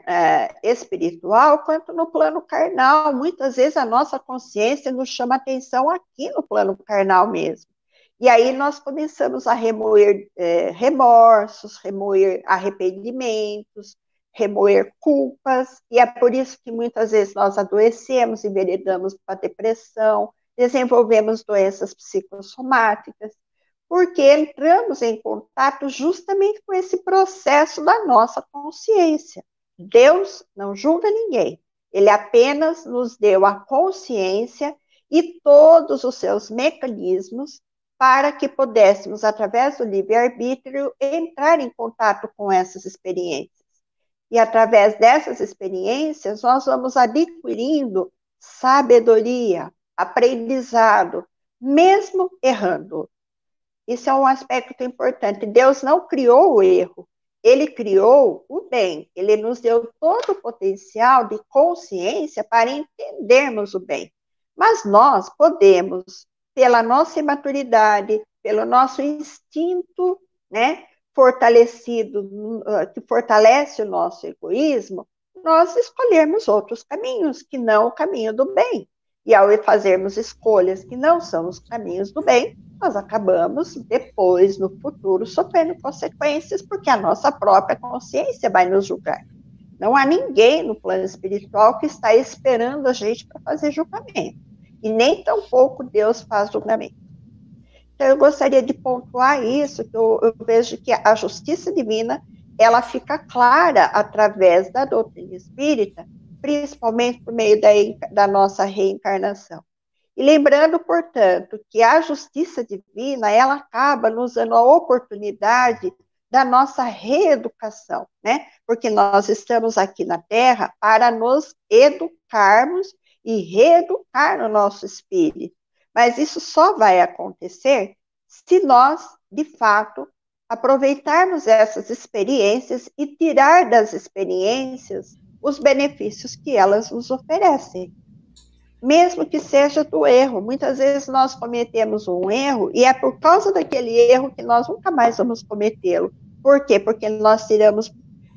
espiritual, quanto no plano carnal, muitas vezes a nossa consciência nos chama atenção aqui no plano carnal mesmo. E aí nós começamos a remoer remorsos, remoer arrependimentos, remoer culpas, e é por isso que muitas vezes nós adoecemos, enveredamos para a depressão, desenvolvemos doenças psicossomáticas, porque entramos em contato justamente com esse processo da nossa consciência. Deus não julga ninguém, ele apenas nos deu a consciência e todos os seus mecanismos para que pudéssemos, através do livre-arbítrio, entrar em contato com essas experiências. E através dessas experiências, nós vamos adquirindo sabedoria, aprendizado, mesmo errando. Isso é um aspecto importante. Deus não criou o erro, ele criou o bem. Ele nos deu todo o potencial de consciência para entendermos o bem. Mas nós podemos, pela nossa imaturidade, pelo nosso instinto, né, fortalecido, que fortalece o nosso egoísmo, nós escolhermos outros caminhos, que não o caminho do bem. E ao fazermos escolhas que não são os caminhos do bem, nós acabamos, depois, no futuro, sofrendo consequências, porque a nossa própria consciência vai nos julgar. Não há ninguém no plano espiritual que está esperando a gente para fazer julgamento. E nem tampouco Deus faz julgamento. Então, eu gostaria de pontuar isso, que eu vejo que a justiça divina, ela fica clara através da doutrina espírita, principalmente por meio da nossa reencarnação. E lembrando, portanto, que a justiça divina, ela acaba nos dando a oportunidade da nossa reeducação, né? Porque nós estamos aqui na Terra para nos educarmos e reeducar o nosso espírito. Mas isso só vai acontecer se nós, de fato, aproveitarmos essas experiências e tirar das experiências os benefícios que elas nos oferecem. Mesmo que seja do erro. Muitas vezes nós cometemos um erro e é por causa daquele erro que nós nunca mais vamos cometê-lo. Por quê? Porque nós tiramos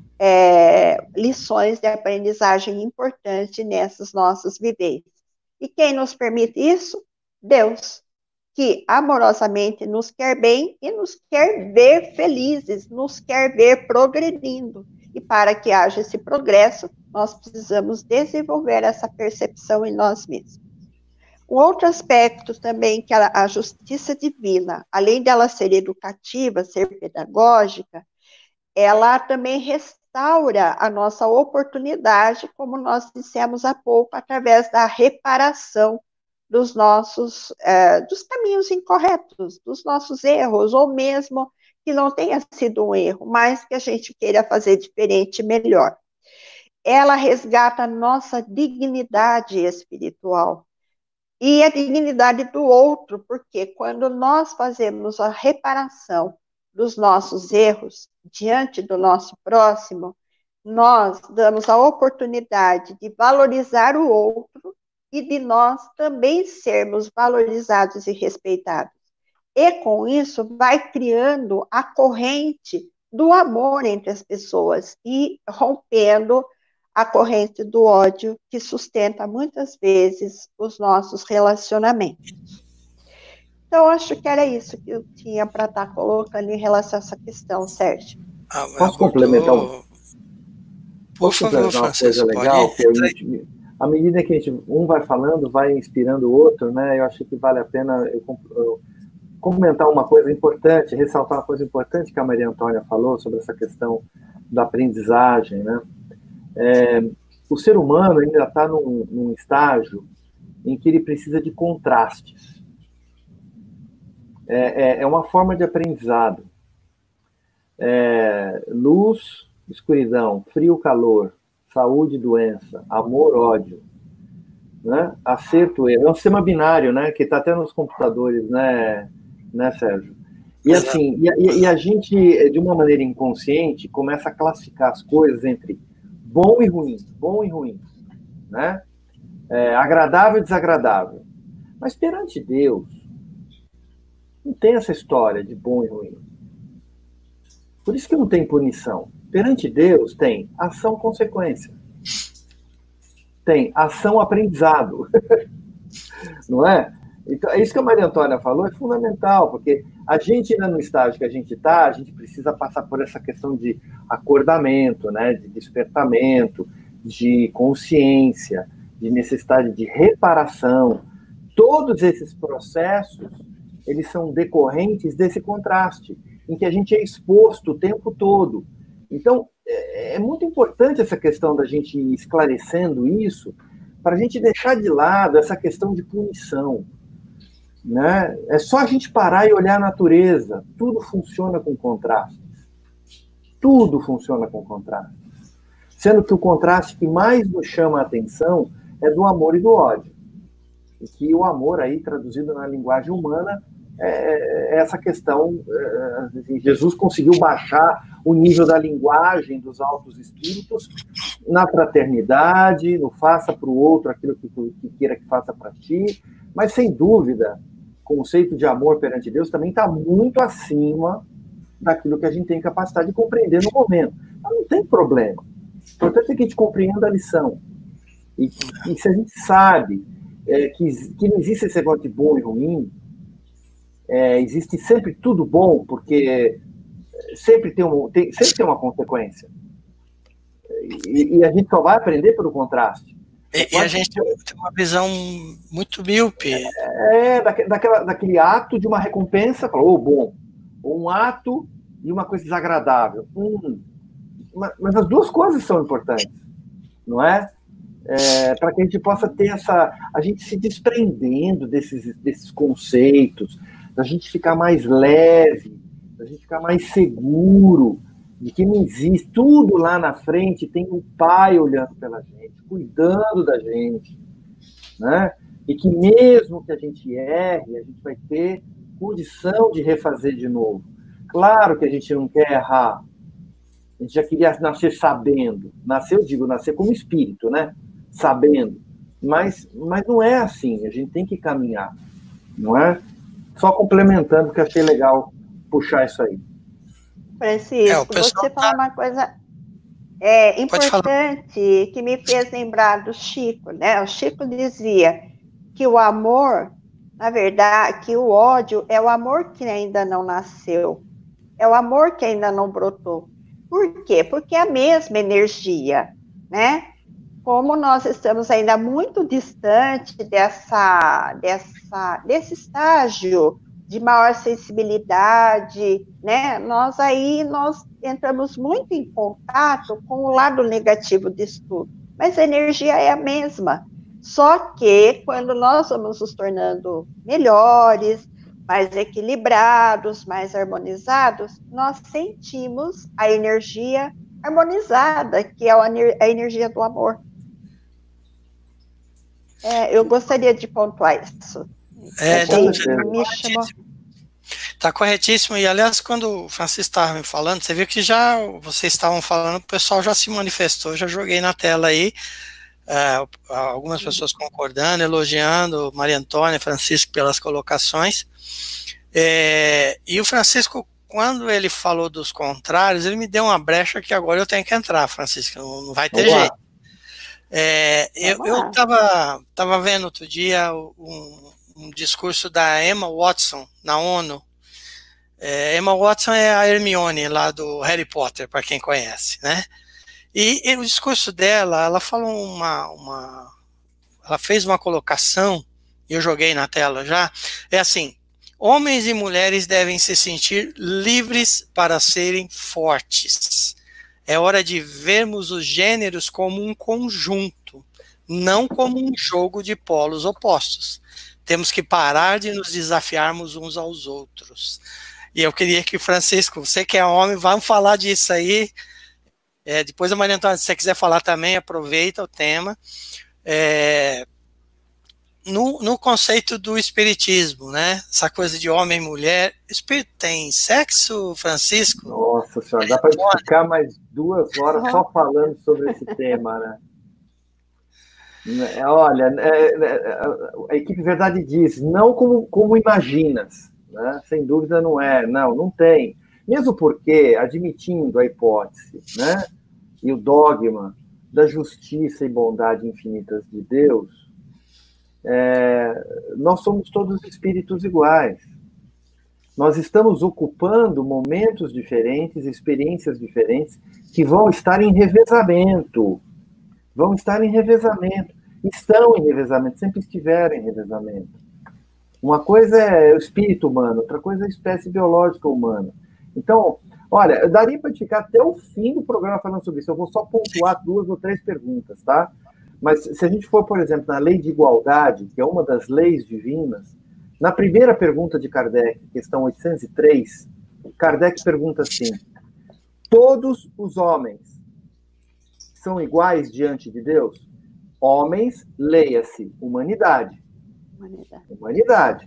lições de aprendizagem importantes nessas nossas vivências. E quem nos permite isso? Deus, que amorosamente nos quer bem e nos quer ver felizes, nos quer ver progredindo. E para que haja esse progresso, nós precisamos desenvolver essa percepção em nós mesmos. Um outro aspecto também que a justiça divina, além dela ser educativa, ser pedagógica, ela também restaura a nossa oportunidade, como nós dissemos há pouco, através da reparação dos nossos, dos caminhos incorretos, dos nossos erros, ou mesmo que não tenha sido um erro, mas que a gente queira fazer diferente e melhor. Ela resgata a nossa dignidade espiritual e a dignidade do outro, porque quando nós fazemos a reparação dos nossos erros diante do nosso próximo, nós damos a oportunidade de valorizar o outro e de nós também sermos valorizados e respeitados. E com isso vai criando a corrente do amor entre as pessoas e rompendo a corrente do ódio que sustenta muitas vezes os nossos relacionamentos. Então, acho que era isso que eu tinha para estar colocando em relação a essa questão, Sérgio. Posso complementar? Por favor, Francisco, uma coisa legal, que à medida que um vai falando, vai inspirando o outro, né? Eu acho que vale a pena eu comentar uma coisa importante, ressaltar uma coisa importante que a Maria Antônia falou sobre essa questão da aprendizagem, né? O ser humano ainda está num estágio em que ele precisa de contrastes. É uma forma de aprendizado. Luz, escuridão, frio, calor, saúde, doença, amor, ódio, né? Acerto, erro. É um sistema binário, né? Que está até nos computadores, né, Sérgio? E assim, e a gente, de uma maneira inconsciente, começa a classificar as coisas entre bom e ruim, né? Agradável e desagradável. Mas perante Deus, não tem essa história de bom e ruim. Por isso que não tem punição. Perante Deus tem ação-consequência. Tem ação-aprendizado. Não é? Então, é isso que a Maria Antônia falou, é fundamental, porque a gente ainda no estágio que a gente está, a gente precisa passar por essa questão de acordamento, né, de despertamento, de consciência, de necessidade de reparação. Todos esses processos eles são decorrentes desse contraste, em que a gente é exposto o tempo todo. Então, é muito importante essa questão da gente ir esclarecendo isso, para a gente deixar de lado essa questão de punição, né? É só a gente parar e olhar a natureza. Tudo funciona com contrastes. Tudo funciona com contrastes. Sendo que o contraste que mais nos chama a atenção é do amor e do ódio. E que o amor, aí, traduzido na linguagem humana, é essa questão. Jesus conseguiu baixar o nível da linguagem dos altos espíritos na fraternidade, no faça para o outro aquilo que queira que faça para ti, mas, sem dúvida, o conceito de amor perante Deus também está muito acima daquilo que a gente tem capacidade de compreender no momento. Mas não tem problema. O importante é que a gente compreenda a lição. E se a gente sabe que não existe esse negócio de bom e ruim, existe sempre tudo bom, porque sempre tem uma consequência. E a gente só vai aprender pelo contraste. E a gente tem uma visão muito míope. Daquele ato de uma recompensa, falou, bom, ou um ato e uma coisa desagradável. Mas as duas coisas são importantes, não é? Para que a gente possa ter a gente se desprendendo desses conceitos, da gente ficar mais leve, da gente ficar mais seguro de que não existe, tudo lá na frente tem um pai olhando pela gente, cuidando da gente, né? E que mesmo que a gente erre, a gente vai ter condição de refazer de novo. Claro que a gente não quer errar, a gente já queria nascer sabendo, nascer como espírito, né? Sabendo, mas não é assim, a gente tem que caminhar, não é? Só complementando, que eu achei legal puxar isso aí. Francisco, você falou uma coisa importante que me fez lembrar do Chico, né? O Chico dizia que o amor, na verdade, que o ódio é o amor que ainda não nasceu, é o amor que ainda não brotou. Por quê? Porque é a mesma energia, né? Como nós estamos ainda muito distante desse estágio de maior sensibilidade, né? Nós entramos muito em contato com o lado negativo disso tudo, mas a energia é a mesma, só que quando nós vamos nos tornando melhores, mais equilibrados, mais harmonizados, nós sentimos a energia harmonizada, que é a energia do amor. Eu gostaria de pontuar isso. Está corretíssimo. E, aliás, quando o Francisco estava me falando, você viu que já vocês estavam falando, o pessoal já se manifestou, já joguei na tela aí, algumas pessoas concordando, elogiando Maria Antônia, Francisco pelas colocações. E o Francisco, quando ele falou dos contrários, ele me deu uma brecha que agora eu tenho que entrar, Francisco, não vai ter jeito. Eu estava vendo outro dia um discurso da Emma Watson na ONU. Emma Watson é a Hermione lá do Harry Potter, para quem conhece, né? E o discurso dela, ela falou ela fez uma colocação, e eu joguei na tela já, assim: homens e mulheres devem se sentir livres para serem fortes. É hora de vermos os gêneros como um conjunto, não como um jogo de polos opostos. Temos que parar de nos desafiarmos uns aos outros. E eu queria que, Francisco, você que é homem, vamos falar disso aí. Depois a Maria Antônia, se você quiser falar também, aproveita o tema. No conceito do espiritismo, né? Essa coisa de homem e mulher. Espírito tem sexo, Francisco? Nossa senhora, dá para ficar mais 2 horas só falando sobre esse tema, né? Olha, a equipe Verdade diz, não como imaginas, né? Sem dúvida não é, não tem. Mesmo porque, admitindo a hipótese, né, e o dogma da justiça e bondade infinitas de Deus, nós somos todos espíritos iguais. Nós estamos ocupando momentos diferentes, experiências diferentes, que vão estar em revezamento. Estão em revezamento, sempre estiveram em revezamento. Uma coisa é o espírito humano, outra coisa é a espécie biológica humana. Então, olha, eu daria para ficar até o fim do programa falando sobre isso. Eu vou só pontuar 2 ou 3 perguntas, tá? Mas se a gente for, por exemplo, na lei de igualdade, que é uma das leis divinas, na primeira pergunta de Kardec, questão 803, Kardec pergunta assim: todos os homens são iguais diante de Deus? Homens, leia-se, humanidade. Humanidade.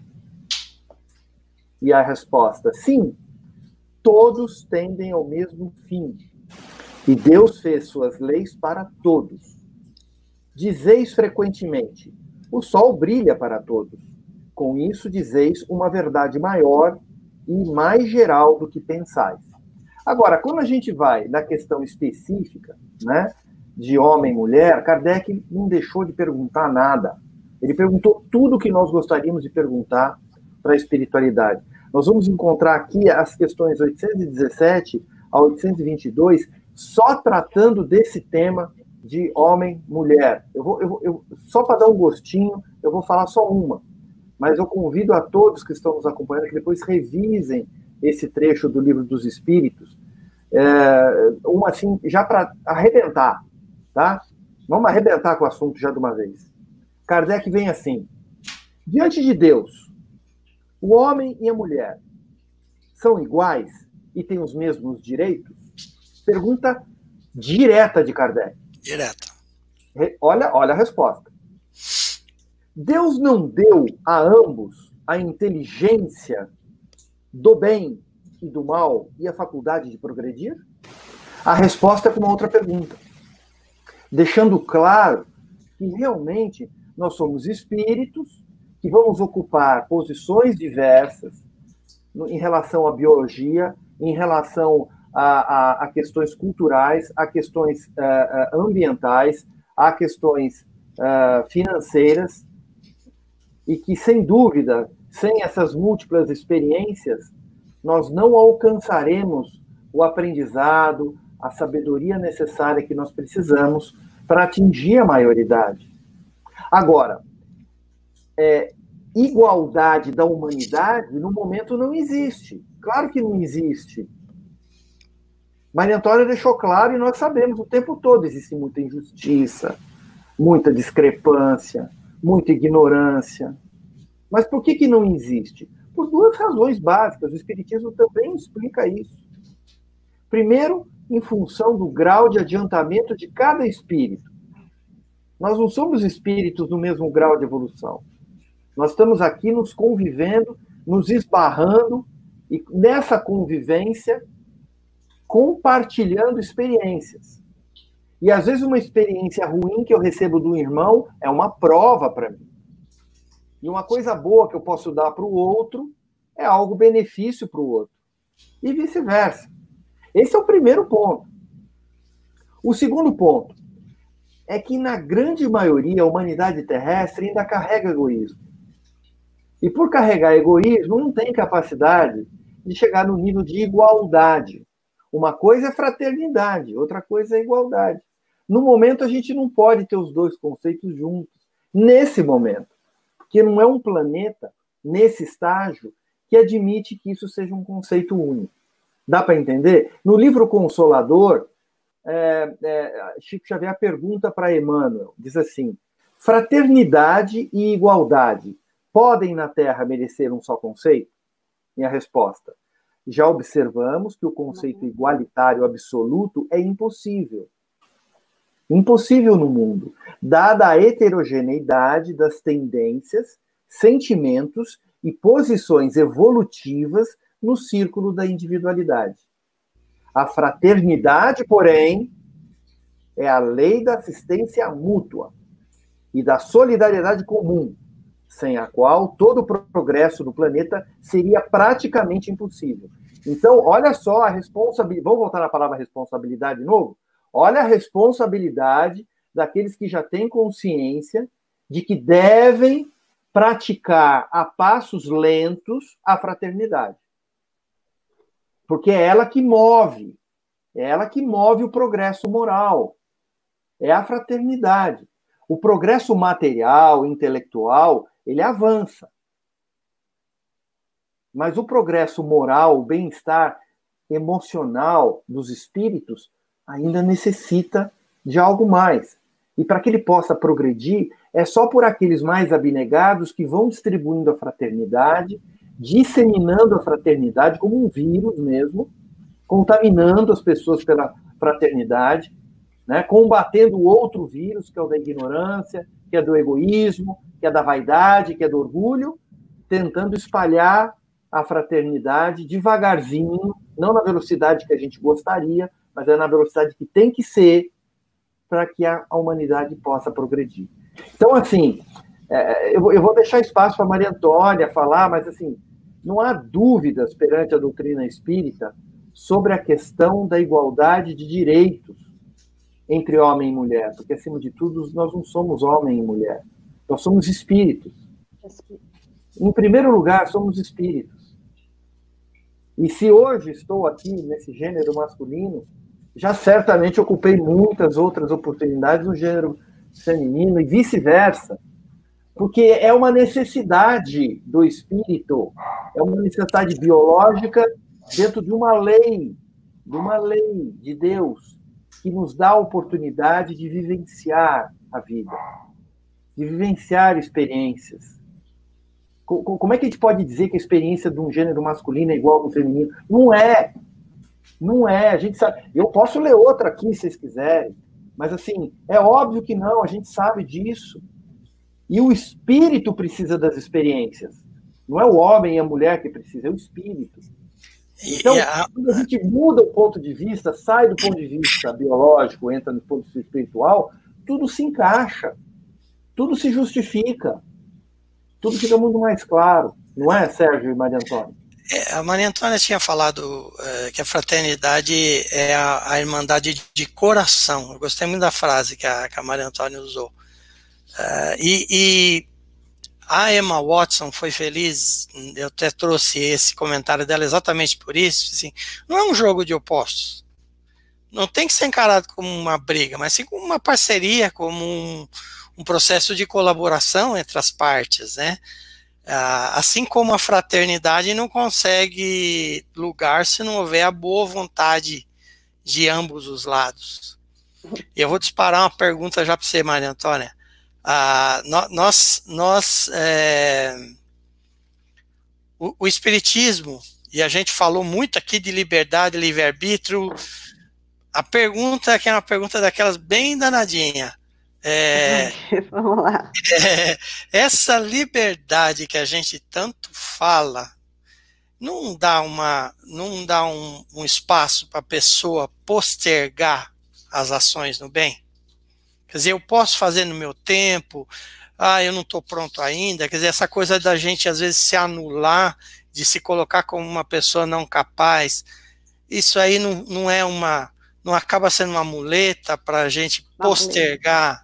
E a resposta: sim, todos tendem ao mesmo fim. E Deus fez suas leis para todos. Dizeis frequentemente: o sol brilha para todos. Com isso dizeis uma verdade maior e mais geral do que pensais. Agora, quando a gente vai na questão específica, né, de homem e mulher, Kardec não deixou de perguntar nada. Ele perguntou tudo o que nós gostaríamos de perguntar para a espiritualidade. Nós vamos encontrar aqui as questões 817 a 822, só tratando desse tema de homem-mulher. Só para dar um gostinho, eu vou falar só uma. Mas eu convido a todos que estão nos acompanhando que depois revisem esse trecho do Livro dos Espíritos, assim, já para arrebentar, tá? Vamos arrebentar com o assunto já de uma vez. Kardec vem assim: diante de Deus, o homem e a mulher são iguais e têm os mesmos direitos? Pergunta direta de Kardec. Direta. Olha a resposta. Deus não deu a ambos a inteligência do bem e do mal e a faculdade de progredir? A resposta é com uma outra pergunta, deixando claro que realmente nós somos espíritos que vamos ocupar posições diversas em relação à biologia, em relação a questões culturais, a questões ambientais, a questões financeiras, e que, sem dúvida, sem essas múltiplas experiências, nós não alcançaremos o aprendizado, a sabedoria necessária que nós precisamos para atingir a maioridade. Agora, igualdade da humanidade, no momento, não existe. Claro que não existe. Maria Antônia deixou claro, e nós sabemos, o tempo todo existe muita injustiça, muita discrepância, muita ignorância. Mas por que não existe? Por 2 razões básicas. O Espiritismo também explica isso. Primeiro, em função do grau de adiantamento de cada espírito. Nós não somos espíritos no mesmo grau de evolução. Nós estamos aqui nos convivendo, nos esbarrando, e nessa convivência, compartilhando experiências. E às vezes uma experiência ruim que eu recebo do irmão é uma prova para mim. E uma coisa boa que eu posso dar para o outro é algo benefício para o outro. E vice-versa. Esse é o primeiro ponto. O segundo ponto é que, na grande maioria, a humanidade terrestre ainda carrega egoísmo. E por carregar egoísmo, não tem capacidade de chegar no nível de igualdade. Uma coisa é fraternidade, outra coisa é igualdade. No momento, a gente não pode ter os 2 conceitos juntos. Nesse momento. Porque não é um planeta, nesse estágio, que admite que isso seja um conceito único. Dá para entender? No livro Consolador, Chico Xavier pergunta para Emmanuel, diz assim: fraternidade e igualdade podem na Terra merecer um só conceito? E a resposta: já observamos que o conceito igualitário absoluto é impossível. Impossível no mundo, dada a heterogeneidade das tendências, sentimentos e posições evolutivas no círculo da individualidade. A fraternidade, porém, é a lei da assistência mútua e da solidariedade comum, sem a qual todo o progresso do planeta seria praticamente impossível. Então, olha só a responsabilidade. Vamos voltar na palavra responsabilidade de novo? Olha a responsabilidade daqueles que já têm consciência de que devem praticar a passos lentos a fraternidade. Porque é ela que move o progresso moral. É a fraternidade. O progresso material, intelectual, ele avança. Mas o progresso moral, o bem-estar emocional dos espíritos ainda necessita de algo mais. E para que ele possa progredir, é só por aqueles mais abnegados que vão distribuindo a fraternidade, disseminando a fraternidade como um vírus mesmo, contaminando as pessoas pela fraternidade, né, combatendo o outro vírus, que é o da ignorância, que é do egoísmo, que é da vaidade, que é do orgulho, tentando espalhar a fraternidade devagarzinho, não na velocidade que a gente gostaria, mas é na velocidade que tem que ser para que a humanidade possa progredir. Então, assim, eu vou deixar espaço para a Maria Antônia falar, mas, assim, não há dúvidas perante a doutrina espírita sobre a questão da igualdade de direitos entre homem e mulher, porque, acima de tudo, nós não somos homem e mulher, nós somos espíritos. Em primeiro lugar, somos espíritos. E se hoje estou aqui nesse gênero masculino, já certamente ocupei muitas outras oportunidades no gênero feminino e vice-versa, porque é uma necessidade do espírito, é uma necessidade biológica dentro de uma lei de Deus, que nos dá a oportunidade de vivenciar a vida, de vivenciar experiências. Como é que a gente pode dizer que a experiência de um gênero masculino é igual ao do feminino? Não é. Não é. A gente sabe. Eu posso ler outra aqui, se vocês quiserem. Mas, assim, é óbvio que não. A gente sabe disso. E o espírito precisa das experiências. Não é o homem e a mulher que precisa, é o espírito. Então, quando a gente muda o ponto de vista, sai do ponto de vista biológico, entra no ponto de vista espiritual, tudo se encaixa. Tudo se justifica. Tudo fica muito mais claro, não é, Sérgio e Maria Antônia? A Maria Antônia tinha falado que a fraternidade é a irmandade de coração. Eu gostei muito da frase que a Maria Antônia usou. E a Emma Watson foi feliz, eu até trouxe esse comentário dela exatamente por isso, assim, não é um jogo de opostos. Não tem que ser encarado como uma briga, mas sim como uma parceria, como um processo de colaboração entre as partes, né? Assim como a fraternidade não consegue lugar se não houver a boa vontade de ambos os lados. E eu vou disparar uma pergunta já para você, Maria Antônia. O Espiritismo, e a gente falou muito aqui de liberdade, livre-arbítrio, a pergunta que é uma pergunta daquelas bem danadinha. Vamos lá. Essa liberdade que a gente tanto fala não dá um espaço para a pessoa postergar as ações no bem? Quer dizer, eu posso fazer no meu tempo, eu não estou pronto ainda, quer dizer, essa coisa da gente às vezes se anular, de se colocar como uma pessoa não capaz, isso aí não acaba sendo uma muleta para a gente postergar.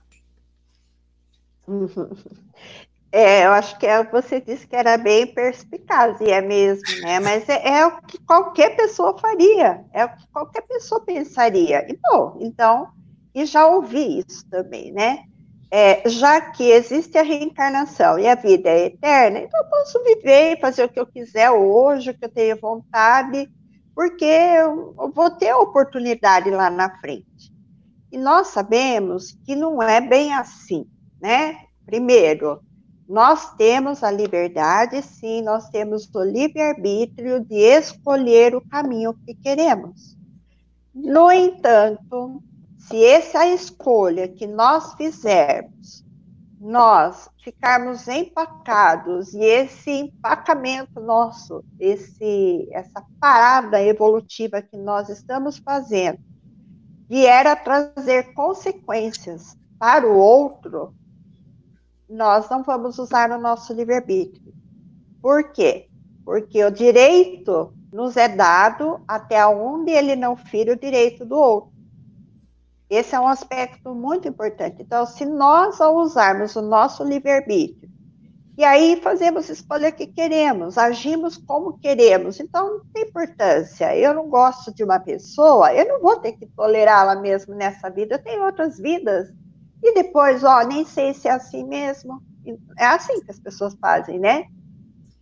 Eu acho que você disse que era bem perspicaz, e é mesmo, né? Mas é o que qualquer pessoa faria, é o que qualquer pessoa pensaria. E, bom, então, e já ouvi isso também, né? Já que existe a reencarnação e a vida é eterna, então eu posso viver e fazer o que eu quiser hoje, o que eu tenho vontade, porque eu vou ter a oportunidade lá na frente. E nós sabemos que não é bem assim, né? Primeiro, nós temos a liberdade, sim, nós temos o livre-arbítrio de escolher o caminho que queremos. No entanto, se essa escolha que nós fizermos, nós ficarmos empacados, e esse empacamento nosso, essa parada evolutiva que nós estamos fazendo, vier a trazer consequências para o outro, nós não vamos usar o nosso livre-arbítrio. Por quê? Porque o direito nos é dado até onde ele não fira o direito do outro. Esse é um aspecto muito importante. Então, se nós, ao usarmos o nosso livre-arbítrio, e aí fazemos a escolha que queremos, agimos como queremos, então não tem importância. Eu não gosto de uma pessoa, eu não vou ter que tolerá-la mesmo nessa vida, eu tenho outras vidas. E depois, nem sei se é assim mesmo. É assim que as pessoas fazem, né?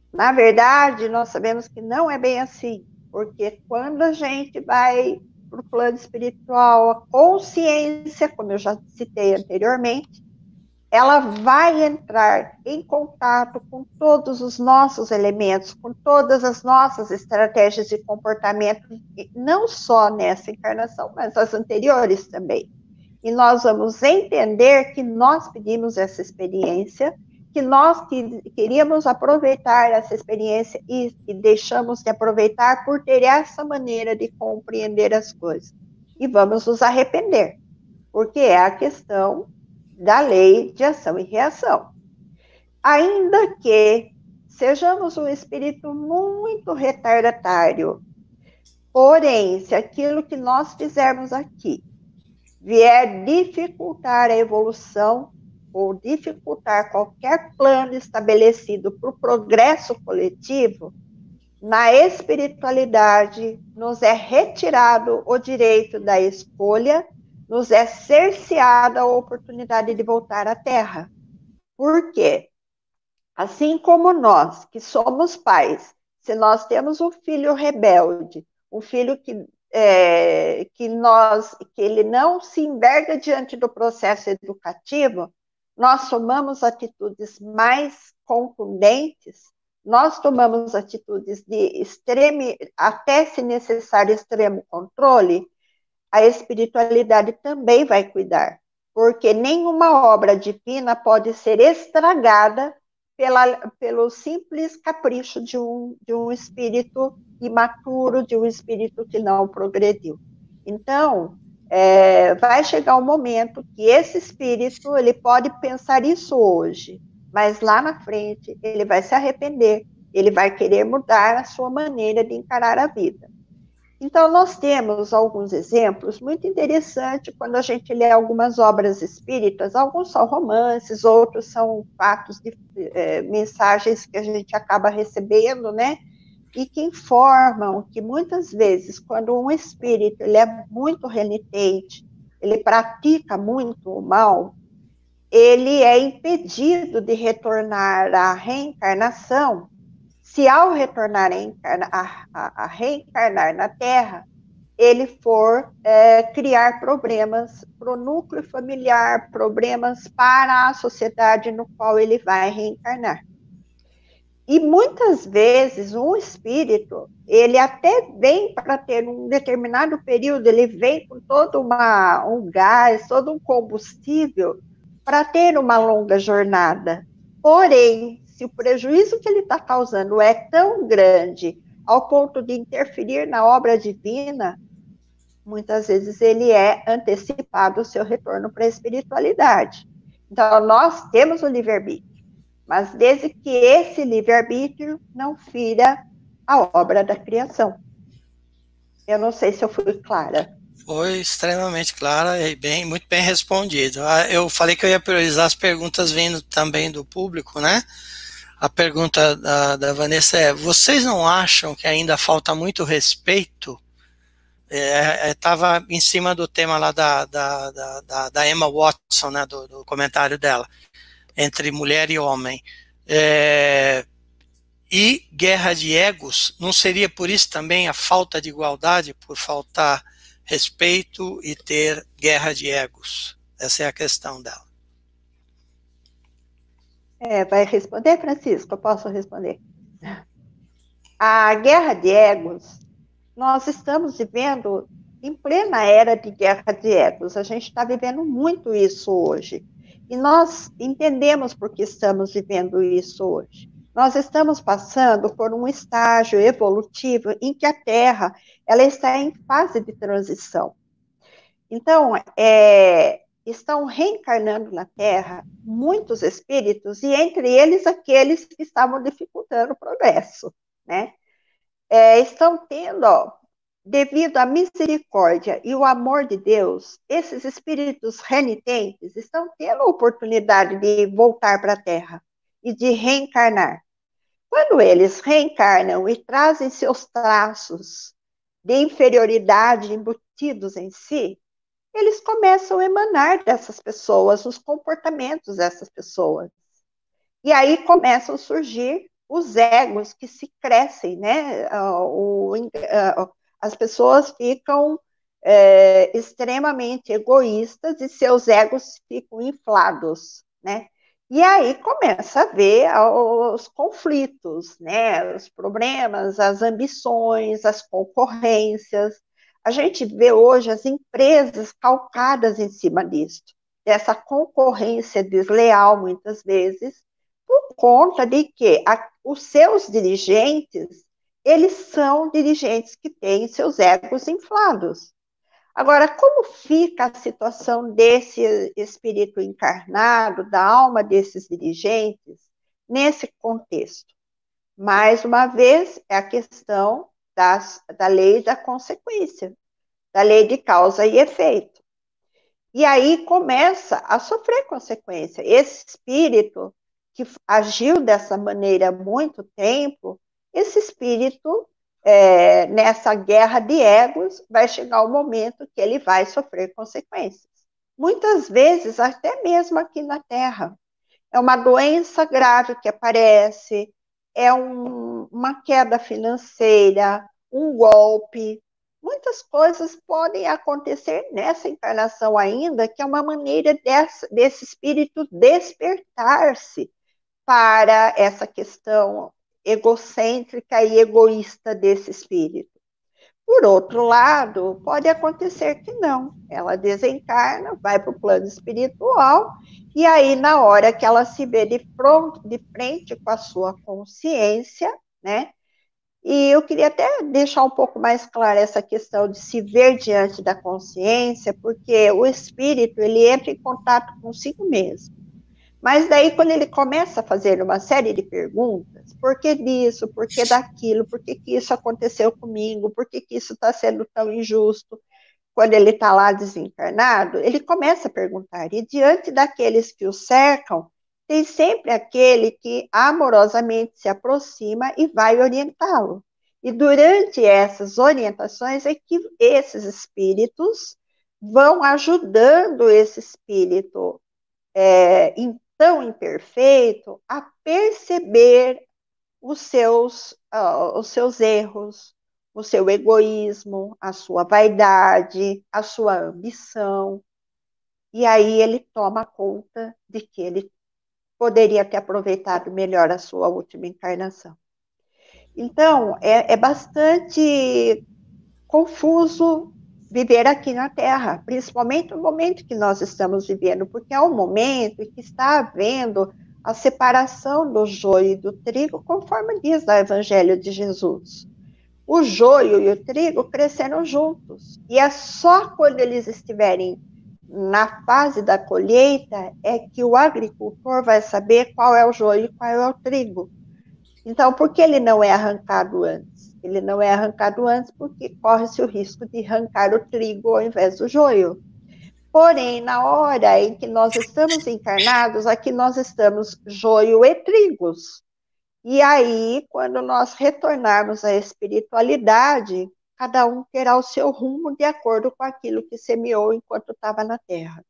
Na verdade, nós sabemos que não é bem assim, porque quando a gente vai para o plano espiritual, a consciência, como eu já citei anteriormente, ela vai entrar em contato com todos os nossos elementos, com todas as nossas estratégias de comportamento, não só nessa encarnação, mas as anteriores também. E nós vamos entender que nós pedimos essa experiência, que nós queríamos aproveitar essa experiência e deixamos de aproveitar por ter essa maneira de compreender as coisas. E vamos nos arrepender, porque é a questão da lei de ação e reação. Ainda que sejamos um espírito muito retardatário, porém, se aquilo que nós fizermos aqui vier dificultar a evolução ou dificultar qualquer plano estabelecido para o progresso coletivo, na espiritualidade nos é retirado o direito da escolha, nos é cerceada a oportunidade de voltar à Terra. Por quê? Assim como nós, que somos pais, se nós temos um filho rebelde, um filho que ele não se enverga diante do processo educativo, nós tomamos atitudes mais contundentes, nós tomamos atitudes de extremo, até se necessário, extremo controle, a espiritualidade também vai cuidar, porque nenhuma obra divina pode ser estragada pelo simples capricho de um espírito imaturo, de um espírito que não progrediu. Então, vai chegar um momento que esse espírito, ele pode pensar isso hoje, mas lá na frente ele vai se arrepender, ele vai querer mudar a sua maneira de encarar a vida. Então, nós temos alguns exemplos muito interessantes quando a gente lê algumas obras espíritas, alguns são romances, outros são fatos de mensagens que a gente acaba recebendo, né? E que informam que muitas vezes, quando um espírito ele é muito renitente, ele pratica muito o mal, ele é impedido de retornar à reencarnação, se ao retornar a reencarnar na Terra, ele for criar problemas para o núcleo familiar, problemas para a sociedade no qual ele vai reencarnar. E muitas vezes um espírito, ele até vem para ter um determinado período, ele vem com todo um gás, todo um combustível para ter uma longa jornada. Porém, se o prejuízo que ele está causando é tão grande ao ponto de interferir na obra divina, muitas vezes ele é antecipado o seu retorno para a espiritualidade. Então, nós temos o livre-arbítrio, mas desde que esse livre-arbítrio não fira a obra da criação. Eu não sei se eu fui clara. Foi extremamente clara e muito bem respondido. Eu falei que eu ia priorizar as perguntas vindo também do público, né? A pergunta da Vanessa é: vocês não acham que ainda falta muito respeito? Estava em cima do tema lá da Emma Watson, né, do comentário dela, entre mulher e homem. E guerra de egos, não seria por isso também a falta de igualdade, por faltar respeito e ter guerra de egos? Essa é a questão dela. Vai responder, Francisco? Eu posso responder? A guerra de egos, nós estamos vivendo em plena era de guerra de egos. A gente está vivendo muito isso hoje. E nós entendemos por que estamos vivendo isso hoje. Nós estamos passando por um estágio evolutivo em que a Terra ela está em fase de transição. Então, estão reencarnando na Terra muitos espíritos, e entre eles aqueles que estavam dificultando o progresso, né? Estão tendo, devido à misericórdia e o amor de Deus, esses espíritos renitentes estão tendo a oportunidade de voltar para a Terra e de reencarnar. Quando eles reencarnam e trazem seus traços de inferioridade embutidos em si, eles começam a emanar dessas pessoas, os comportamentos dessas pessoas. E aí começam a surgir os egos que se crescem, né? As pessoas ficam extremamente egoístas e seus egos ficam inflados, né? E aí começa a ver os conflitos, né? Os problemas, as ambições, as concorrências. A gente vê hoje as empresas calcadas em cima disso, dessa concorrência desleal, muitas vezes, por conta de que os seus dirigentes, eles são dirigentes que têm seus egos inflados. Agora, como fica a situação desse espírito encarnado, da alma desses dirigentes, nesse contexto? Mais uma vez, é a questão da lei da consequência, da lei de causa e efeito. E aí começa a sofrer consequência. Esse espírito que agiu dessa maneira há muito tempo, esse espírito, nessa guerra de egos, vai chegar o momento que ele vai sofrer consequências. Muitas vezes, até mesmo aqui na Terra. É uma doença grave que aparece, é uma queda financeira, um golpe. Muitas coisas podem acontecer nessa encarnação ainda, que é uma maneira desse espírito despertar-se para essa questão egocêntrica e egoísta desse espírito. Por outro lado, pode acontecer que não. Ela desencarna, vai para o plano espiritual, e aí, na hora que ela se vê de frente com a sua consciência, né? E eu queria até deixar um pouco mais clara essa questão de se ver diante da consciência, porque o espírito, ele entra em contato consigo mesmo. Mas daí, quando ele começa a fazer uma série de perguntas, por que disso, por que daquilo, por que isso aconteceu comigo, por que isso está sendo tão injusto, quando ele está lá desencarnado, ele começa a perguntar. E diante daqueles que o cercam, tem sempre aquele que amorosamente se aproxima e vai orientá-lo. E durante essas orientações é que esses espíritos vão ajudando esse espírito tão imperfeito a perceber os seus erros, o seu egoísmo, a sua vaidade, a sua ambição. E aí ele toma conta de que ele poderia ter aproveitado melhor a sua última encarnação. Então, é bastante confuso viver aqui na Terra, principalmente no momento que nós estamos vivendo, porque é um momento em que está havendo a separação do joio e do trigo, conforme diz no Evangelho de Jesus. O joio e o trigo cresceram juntos, e é só quando eles estiverem na fase da colheita é que o agricultor vai saber qual é o joio e qual é o trigo. Então, por que ele não é arrancado antes? Ele não é arrancado antes porque corre-se o risco de arrancar o trigo ao invés do joio. Porém, na hora em que nós estamos encarnados, aqui nós estamos joio e trigos. E aí, quando nós retornarmos à espiritualidade, cada um terá o seu rumo de acordo com aquilo que semeou enquanto estava na Terra.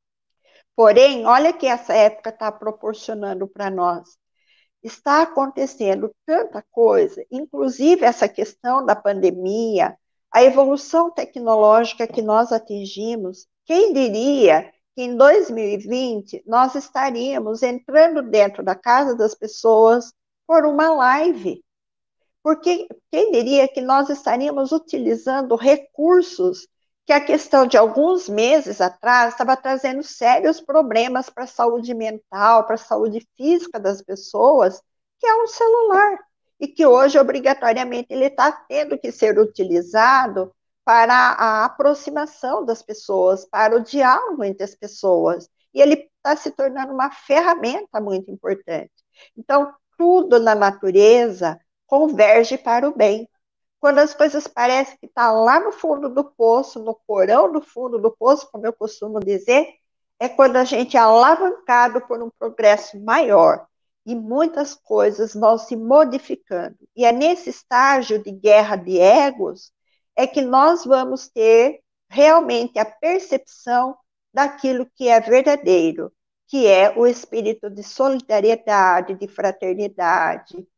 Porém, olha que essa época está proporcionando para nós. Está acontecendo tanta coisa, inclusive essa questão da pandemia, a evolução tecnológica que nós atingimos. Quem diria que em 2020 nós estaríamos entrando dentro da casa das pessoas por uma live? Porque quem diria que nós estaríamos utilizando recursos que a questão de alguns meses atrás estava trazendo sérios problemas para a saúde mental, para a saúde física das pessoas, que é um celular, e que hoje, obrigatoriamente, ele está tendo que ser utilizado para a aproximação das pessoas, para o diálogo entre as pessoas, e ele está se tornando uma ferramenta muito importante. Então, tudo na natureza converge para o bem. Quando as coisas parecem que está lá no fundo do poço, no porão do fundo do poço, como eu costumo dizer, é quando a gente é alavancado por um progresso maior. E muitas coisas vão se modificando. E é nesse estágio de guerra de egos é que nós vamos ter realmente a percepção daquilo que é verdadeiro, que é o espírito de solidariedade, de fraternidade,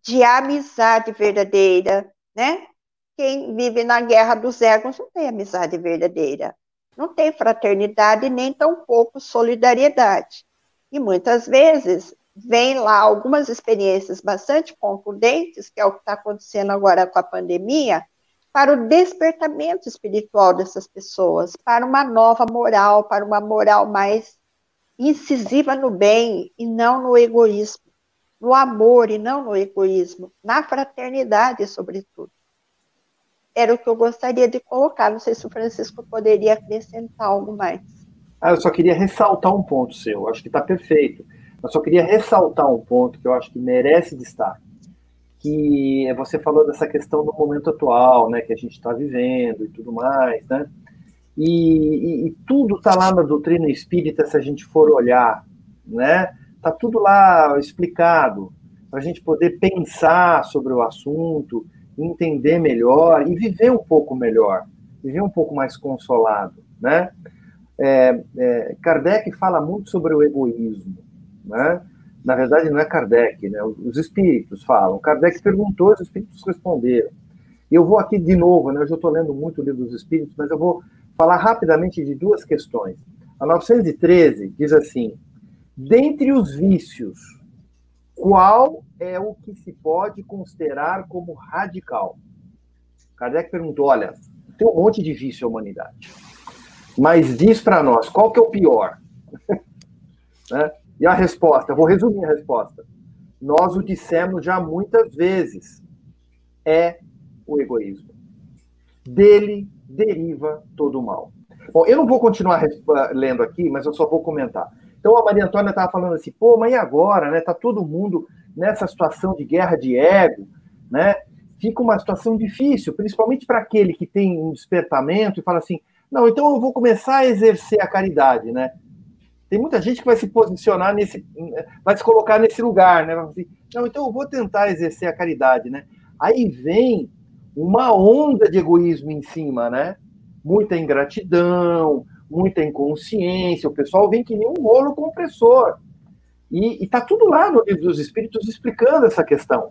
de amizade verdadeira, né? Quem vive na guerra dos egos não tem amizade verdadeira, não tem fraternidade, nem tampouco solidariedade. E muitas vezes vem lá algumas experiências bastante concludentes, que é o que está acontecendo agora com a pandemia, para o despertamento espiritual dessas pessoas, para uma nova moral, para uma moral mais incisiva no bem e não no egoísmo, no amor e não no egoísmo, na fraternidade, sobretudo. Era o que eu gostaria de colocar. Não sei se o Francisco poderia acrescentar algo mais. Eu só queria ressaltar um ponto seu, acho que está perfeito. Eu só queria ressaltar um ponto que eu acho que merece destaque, que você falou dessa questão do momento atual, né, que a gente está vivendo e tudo mais, né? E tudo está lá na doutrina espírita, se a gente for olhar, né? Está tudo lá explicado, para a gente poder pensar sobre o assunto, entender melhor e viver um pouco melhor, viver um pouco mais consolado, né? Kardec fala muito sobre o egoísmo, né? Na verdade, não é Kardec, né? Os espíritos falam. Kardec perguntou, os espíritos responderam. E eu vou aqui de novo, né? Eu já estou lendo muito o livro dos espíritos, mas eu vou falar rapidamente de duas questões. A 913 diz assim: dentre os vícios, qual é o que se pode considerar como radical? Kardec perguntou, olha, tem um monte de vício a humanidade, mas diz para nós, qual que é o pior? Né? E a resposta, vou resumir a resposta. Nós o dissemos já muitas vezes, é o egoísmo. Dele deriva todo o mal. Bom, eu não vou continuar lendo aqui, mas eu só vou comentar. Então a Maria Antônia estava falando assim, pô, mas e agora, né? Tá todo mundo nessa situação de guerra de ego, né? Fica uma situação difícil, principalmente para aquele que tem um despertamento e fala assim, não, então eu vou começar a exercer a caridade, né? Tem muita gente que vai se posicionar vai se colocar nesse lugar, né? Vai falar assim, não, então eu vou tentar exercer a caridade, né? Aí vem uma onda de egoísmo em cima, né? Muita ingratidão, muita inconsciência, o pessoal vem que nem um rolo compressor. E está tudo lá no Livro dos Espíritos explicando essa questão.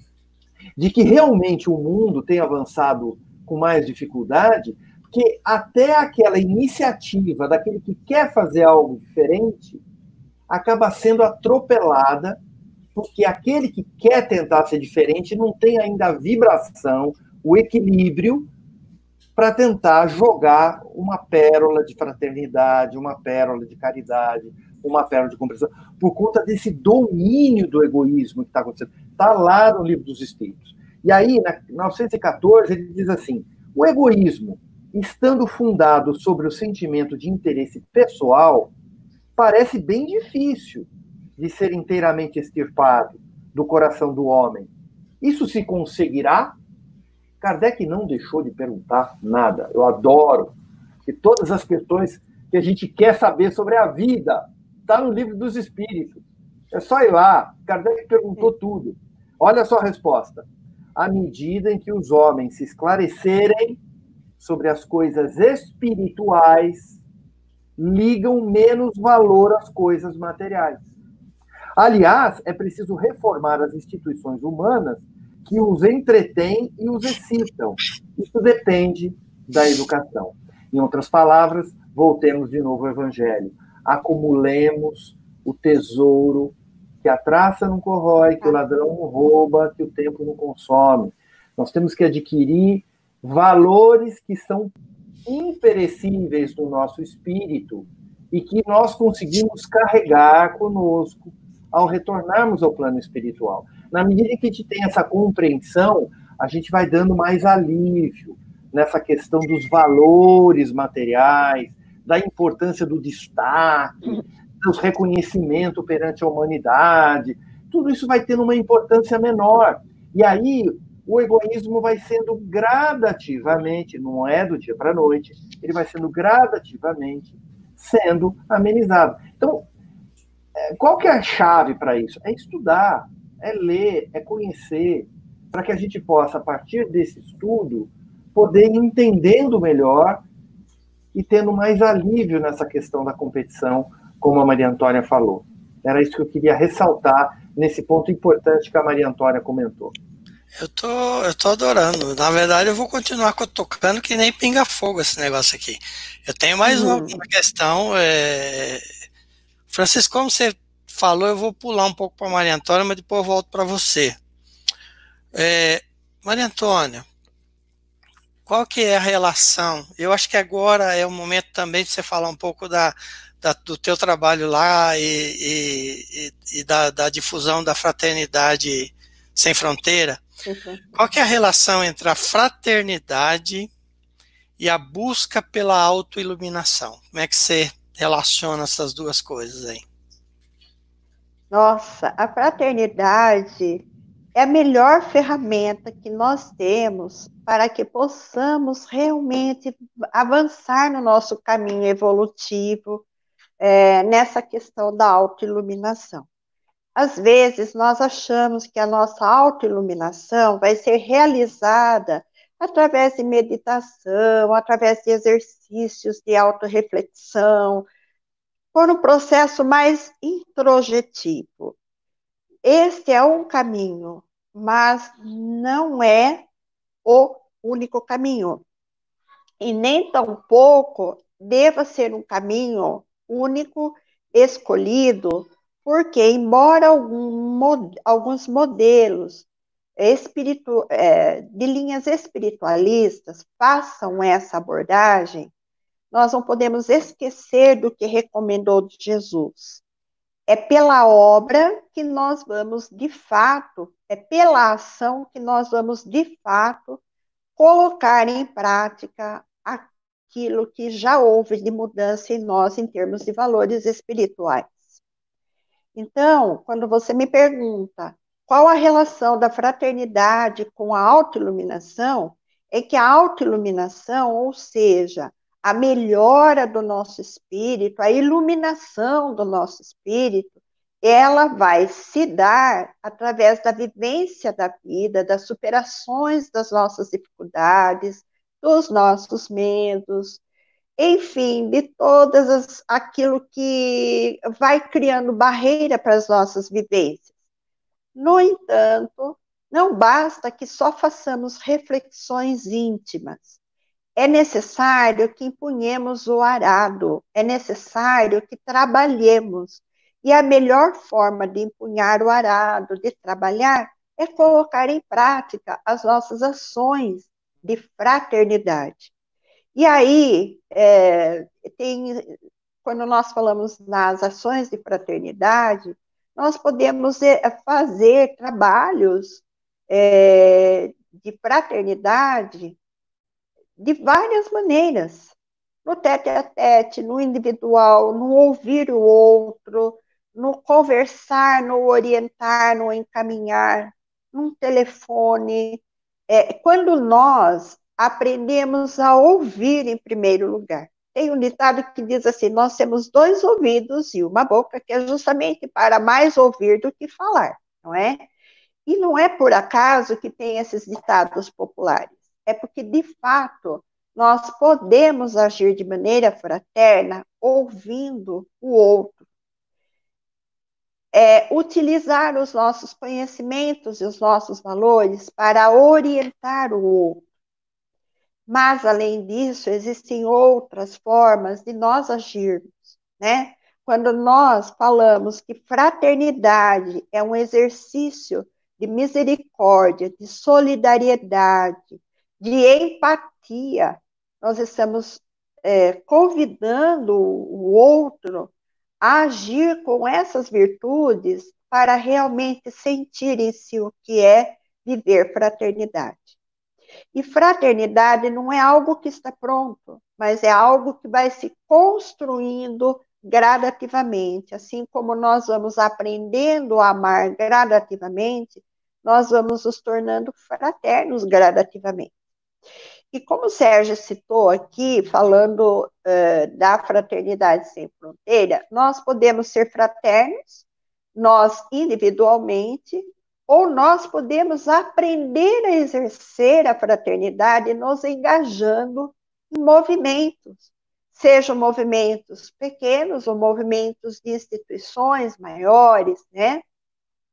De que realmente o mundo tem avançado com mais dificuldade, porque até aquela iniciativa daquele que quer fazer algo diferente acaba sendo atropelada, porque aquele que quer tentar ser diferente não tem ainda a vibração, o equilíbrio para tentar jogar uma pérola de fraternidade, uma pérola de caridade, uma pérola de compreensão, por conta desse domínio do egoísmo que está acontecendo. Está lá no Livro dos Espíritos. E aí, na 914, ele diz assim, o egoísmo, estando fundado sobre o sentimento de interesse pessoal, parece bem difícil de ser inteiramente extirpado do coração do homem. Isso se conseguirá? Kardec não deixou de perguntar nada. Eu adoro que todas as questões que a gente quer saber sobre a vida está no Livro dos Espíritos. É só ir lá. Kardec perguntou tudo. Olha só a resposta. À medida em que os homens se esclarecerem sobre as coisas espirituais, ligam menos valor às coisas materiais. Aliás, é preciso reformar as instituições humanas que os entretêm e os excitam. Isso depende da educação. Em outras palavras, voltemos de novo ao Evangelho. Acumulemos o tesouro que a traça não corrói, que o ladrão não rouba, que o tempo não consome. Nós temos que adquirir valores que são imperecíveis no nosso espírito e que nós conseguimos carregar conosco ao retornarmos ao plano espiritual. Na medida que a gente tem essa compreensão, a gente vai dando mais alívio nessa questão dos valores materiais, da importância do destaque, do reconhecimento perante a humanidade. Tudo isso vai tendo uma importância menor. E aí o egoísmo vai sendo gradativamente, não é do dia para a noite, ele vai sendo gradativamente sendo amenizado. Então, qual que é a chave para isso? É estudar, é ler, é conhecer, para que a gente possa, a partir desse estudo, poder ir entendendo melhor e tendo mais alívio nessa questão da competição, como a Maria Antônia falou. Era isso que eu queria ressaltar nesse ponto importante que a Maria Antônia comentou. Eu tô adorando. Na verdade, eu vou continuar tocando que nem pinga-fogo esse negócio aqui. Eu tenho mais uma questão. Francisco, como você falou, eu vou pular um pouco para Maria Antônia, mas depois eu volto para você. Maria Antônia, qual que é a relação? Eu acho que agora é o momento também de você falar um pouco do teu trabalho lá e da difusão da fraternidade sem fronteira. Qual que é a relação entre a fraternidade e a busca pela autoiluminação? Como é que você relaciona essas duas coisas aí? Nossa, a fraternidade é a melhor ferramenta que nós temos para que possamos realmente avançar no nosso caminho evolutivo, nessa questão da autoiluminação. Às vezes, nós achamos que a nossa autoiluminação vai ser realizada através de meditação, através de exercícios de autorreflexão, por um processo mais introjetivo. Este é um caminho, mas não é o único caminho. E nem tampouco deva ser um caminho único, escolhido, porque, embora alguns modelos de linhas espiritualistas façam essa abordagem, nós não podemos esquecer do que recomendou Jesus. É pela obra que nós vamos, de fato, é pela ação que nós vamos, de fato, colocar em prática aquilo que já houve de mudança em nós em termos de valores espirituais. Então, quando você me pergunta qual a relação da fraternidade com a autoiluminação, é que a autoiluminação, ou seja, a melhora do nosso espírito, a iluminação do nosso espírito, ela vai se dar através da vivência da vida, das superações das nossas dificuldades, dos nossos medos, enfim, de aquilo que vai criando barreira para as nossas vivências. No entanto, não basta que só façamos reflexões íntimas. É necessário que empunhemos o arado, é necessário que trabalhemos. E a melhor forma de empunhar o arado, de trabalhar, é colocar em prática as nossas ações de fraternidade. E aí, quando nós falamos nas ações de fraternidade, nós podemos fazer trabalhos de fraternidade de várias maneiras, no tete-a-tete, no individual, no ouvir o outro, no conversar, no orientar, no encaminhar, num telefone. Quando nós aprendemos a ouvir em primeiro lugar. Tem um ditado que diz assim, nós temos 2 ouvidos e uma boca, que é justamente para mais ouvir do que falar, não é? E não é por acaso que tem esses ditados populares. É porque, de fato, nós podemos agir de maneira fraterna ouvindo o outro. Utilizar os nossos conhecimentos e os nossos valores para orientar o outro. Mas, além disso, existem outras formas de nós agirmos, né? Quando nós falamos que fraternidade é um exercício de misericórdia, de solidariedade, de empatia, nós estamos convidando o outro a agir com essas virtudes para realmente sentir em si o que é viver fraternidade. E fraternidade não é algo que está pronto, mas é algo que vai se construindo gradativamente. Assim como nós vamos aprendendo a amar gradativamente, nós vamos nos tornando fraternos gradativamente. E como o Sérgio citou aqui, falando da fraternidade sem fronteira, nós podemos ser fraternos, nós individualmente, ou nós podemos aprender a exercer a fraternidade nos engajando em movimentos, sejam movimentos pequenos ou movimentos de instituições maiores, né?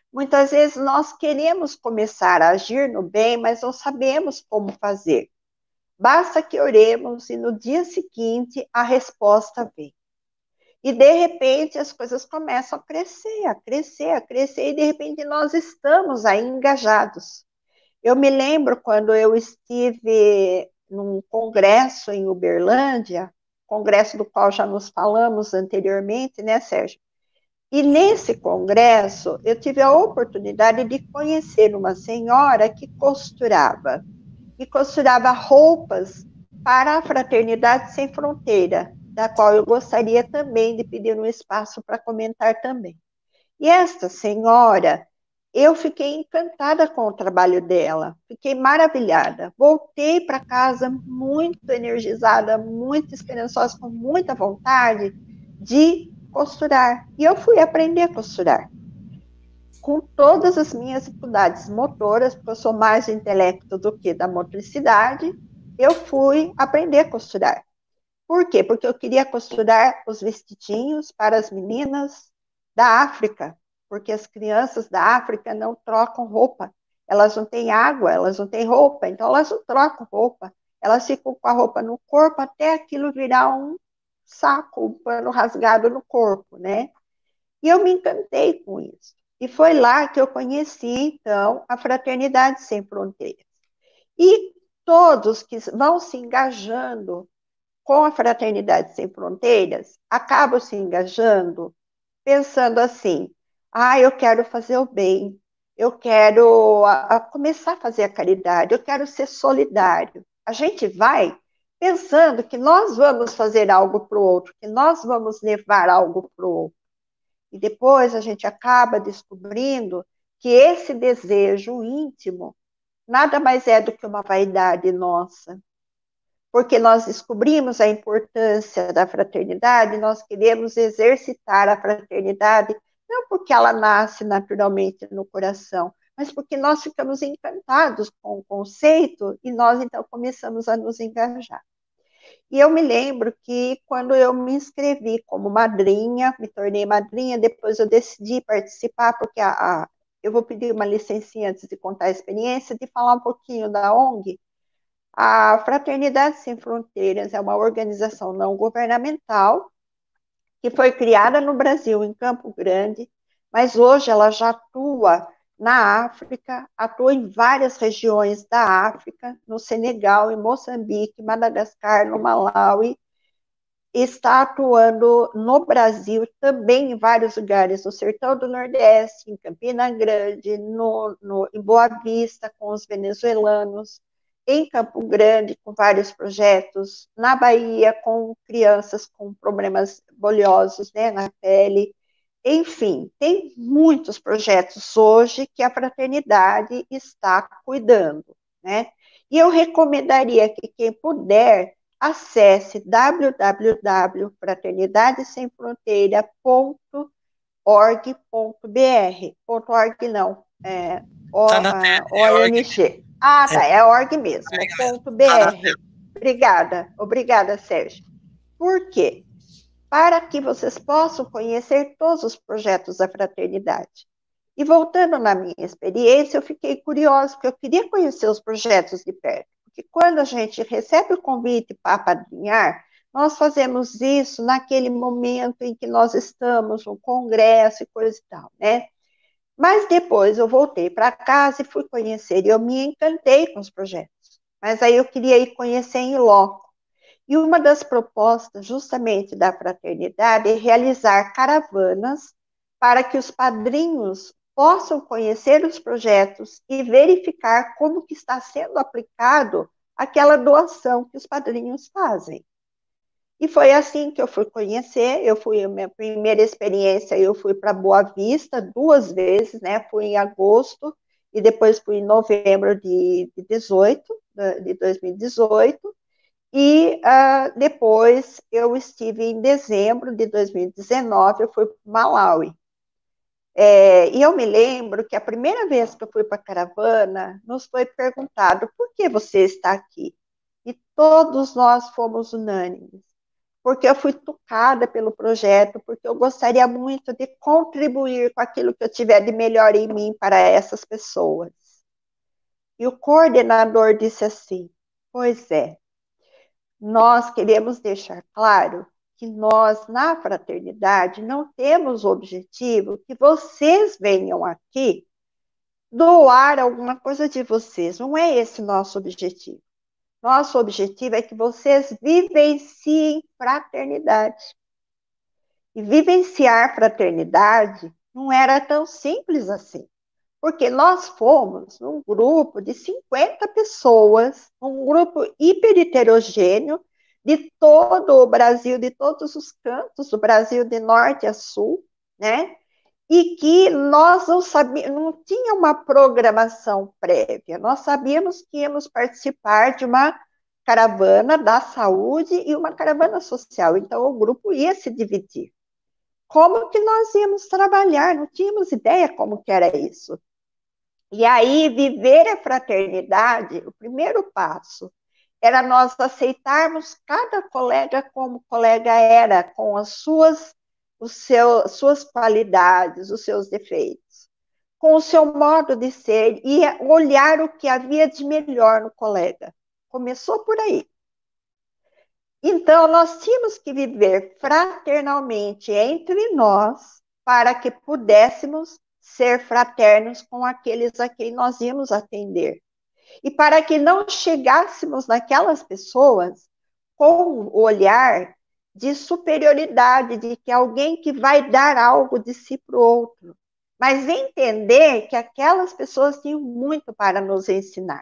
Muitas vezes nós queremos começar a agir no bem, mas não sabemos como fazer. Basta que oremos e no dia seguinte a resposta vem. E de repente as coisas começam a crescer, a crescer, a crescer, e de repente nós estamos aí engajados. Eu me lembro quando eu estive num congresso em Uberlândia, congresso do qual já nos falamos anteriormente, né, Sérgio? E nesse congresso eu tive a oportunidade de conhecer uma senhora que costurava, e costurava roupas para a Fraternidade Sem Fronteira, da qual eu gostaria também de pedir um espaço para comentar também. E esta senhora, eu fiquei encantada com o trabalho dela, fiquei maravilhada. Voltei para casa muito energizada, muito esperançosa, com muita vontade de costurar. E eu fui aprender a costurar. Com todas as minhas dificuldades motoras, porque eu sou mais do intelecto do que da motricidade, eu fui aprender a costurar. Por quê? Porque eu queria costurar os vestidinhos para as meninas da África, porque as crianças da África não trocam roupa, elas não têm água, elas não têm roupa, então elas não trocam roupa, elas ficam com a roupa no corpo até aquilo virar um saco, um pano rasgado no corpo, né? E eu me encantei com isso. E foi lá que eu conheci, então, a Fraternidade Sem Fronteiras. E todos que vão se engajando com a Fraternidade Sem Fronteiras acabam se engajando pensando assim: ah, eu quero fazer o bem, eu quero começar a fazer a caridade, eu quero ser solidário. A gente vai pensando que nós vamos fazer algo para o outro, que nós vamos levar algo para o outro. E depois a gente acaba descobrindo que esse desejo íntimo nada mais é do que uma vaidade nossa. Porque nós descobrimos a importância da fraternidade, nós queremos exercitar a fraternidade, não porque ela nasce naturalmente no coração, mas porque nós ficamos encantados com o conceito e nós então começamos a nos engajar. E eu me lembro que quando eu me inscrevi como madrinha, me tornei madrinha, depois eu decidi participar, porque eu vou pedir uma licencinha antes de contar a experiência, de falar um pouquinho da ONG. A Fraternidade Sem Fronteiras é uma organização não governamental que foi criada no Brasil, em Campo Grande, mas hoje ela já atua na África, atua em várias regiões da África, no Senegal, em Moçambique, Madagascar, no Malawi, está atuando no Brasil também em vários lugares, no Sertão do Nordeste, em Campina Grande, em Boa Vista, com os venezuelanos, em Campo Grande, com vários projetos, na Bahia, com crianças com problemas bolhosos, né, na pele. Enfim, tem muitos projetos hoje que a fraternidade está cuidando, né? E eu recomendaria que quem puder acesse www.fraternidadesemfronteira.org.br. .org não, Tá na tela, é org. ONG. Ah, tá, é org mesmo, .br. Obrigada, Sérgio. Por quê? Para que vocês possam conhecer todos os projetos da fraternidade. E voltando na minha experiência, eu fiquei curiosa, porque eu queria conhecer os projetos de perto. Porque quando a gente recebe o convite para apadrinhar, nós fazemos isso naquele momento em que nós estamos no congresso e coisa e tal, né? Mas depois eu voltei para casa e fui conhecer, e eu me encantei com os projetos. Mas aí eu queria ir conhecer em loco. E uma das propostas, justamente, da fraternidade é realizar caravanas para que os padrinhos possam conhecer os projetos e verificar como que está sendo aplicado aquela doação que os padrinhos fazem. E foi assim que eu fui conhecer, a minha primeira experiência, eu fui para Boa Vista 2 vezes, né? Fui em agosto e depois fui em novembro de 2018. E depois eu estive em dezembro de 2019, eu fui para Malawi. E eu me lembro que a primeira vez que eu fui para a caravana, nos foi perguntado por que você está aqui? E todos nós fomos unânimes. porque eu fui tocada pelo projeto, porque eu gostaria muito de contribuir com aquilo que eu tiver de melhor em mim para essas pessoas. E o coordenador disse assim: pois é, nós queremos deixar claro que nós, na fraternidade, não temos o objetivo que vocês venham aqui doar alguma coisa de vocês. Não é esse nosso objetivo. Nosso objetivo é que vocês vivenciem fraternidade. E vivenciar fraternidade não era tão simples assim. Porque nós fomos um grupo de 50 pessoas, um grupo hiper heterogêneo, de todo o Brasil, de todos os cantos do Brasil, de norte a sul, né? E que nós não sabíamos, não tinha uma programação prévia, nós sabíamos que íamos participar de uma caravana da saúde e uma caravana social, então o grupo ia se dividir. Como que nós íamos trabalhar? Não tínhamos ideia como que era isso. E aí, viver a fraternidade, o primeiro passo era nós aceitarmos cada colega como colega era, com as suas qualidades, os seus defeitos, com o seu modo de ser e olhar o que havia de melhor no colega. Começou por aí. Então, nós tínhamos que viver fraternalmente entre nós para que pudéssemos ser fraternos com aqueles a quem nós íamos atender. E para que não chegássemos naquelas pessoas com o olhar de superioridade, de que alguém que vai dar algo de si para o outro, mas entender que aquelas pessoas tinham muito para nos ensinar.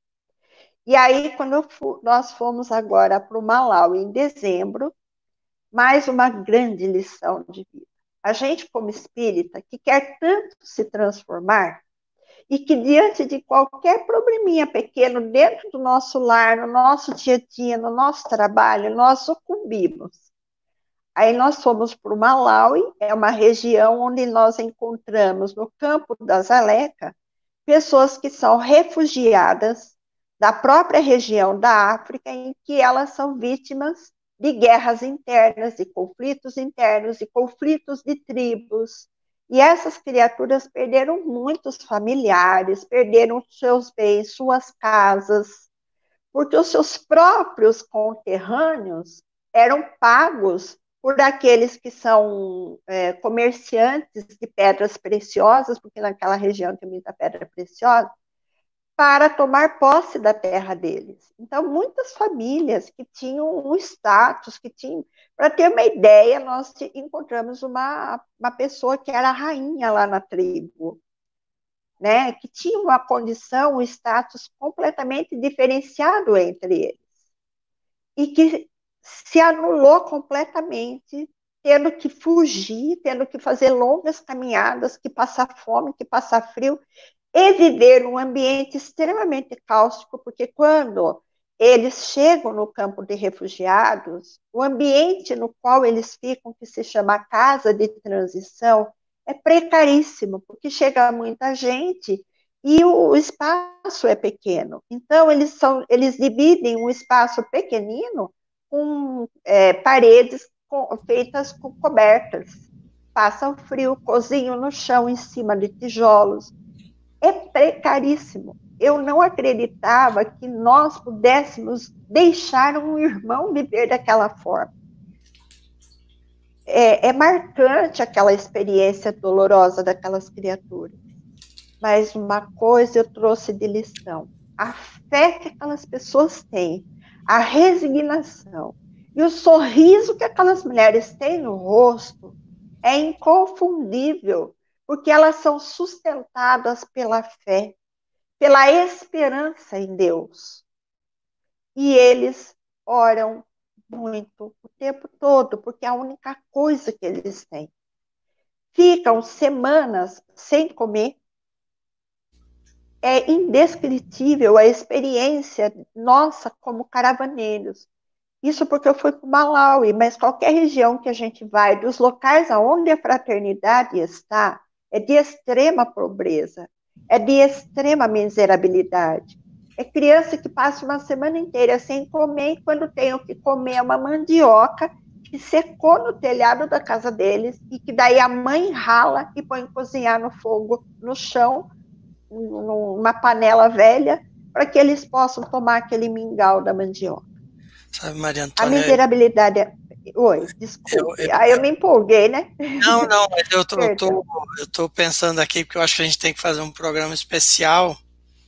E aí, quando nós fomos agora para o Malawi em dezembro, mais uma grande lição de vida. A gente, como espírita, que quer tanto se transformar, e que diante de qualquer probleminha pequeno dentro do nosso lar, no nosso dia a dia, no nosso trabalho, nós sucumbimos. Aí nós fomos para o Malawi, é uma região onde nós encontramos, no campo da Zaleca, pessoas que são refugiadas da própria região da África, em que elas são vítimas de guerras internas, de conflitos internos, de conflitos de tribos. E essas criaturas perderam muitos familiares, perderam seus bens, suas casas, porque os seus próprios conterrâneos eram pagos por aqueles que são comerciantes de pedras preciosas, porque naquela região tem muita pedra preciosa, para tomar posse da terra deles. Então, muitas famílias que tinham um status, que tinham... Para ter uma ideia, nós encontramos uma pessoa que era rainha lá na tribo, né? Que tinha uma condição, um status completamente diferenciado entre eles. E que se anulou completamente, tendo que fugir, tendo que fazer longas caminhadas, que passar fome, que passar frio, e viver num ambiente extremamente cáustico, porque quando eles chegam no campo de refugiados, o ambiente no qual eles ficam, que se chama casa de transição, é precaríssimo, porque chega muita gente e o espaço é pequeno. Então, eles dividem um espaço pequenino com paredes feitas com cobertas. Passam frio, cozinham no chão, em cima de tijolos. É precaríssimo. Eu não acreditava que nós pudéssemos deixar um irmão viver daquela forma. É marcante aquela experiência dolorosa daquelas criaturas. Mas uma coisa eu trouxe de lição: a fé que aquelas pessoas têm, a resignação e o sorriso que aquelas mulheres têm no rosto é inconfundível, porque elas são sustentadas pela fé, pela esperança em Deus. E eles oram muito, o tempo todo, porque é a única coisa que eles têm. Ficam semanas sem comer. É indescritível a experiência nossa como caravaneiros. Isso porque eu fui para o Malawi, mas qualquer região que a gente vai, dos locais onde a fraternidade está, é de extrema pobreza, é de extrema miserabilidade. É criança que passa uma semana inteira sem comer, e quando tem o que comer é uma mandioca que secou no telhado da casa deles e que daí a mãe rala e põe cozinhar no fogo, no chão, numa panela velha, para que eles possam tomar aquele mingau da mandioca. Sabe, Maria A Antônia, miserabilidade é... Oi, desculpe. Eu me empolguei, né? Não, mas eu tô pensando aqui, porque eu acho que a gente tem que fazer um programa especial,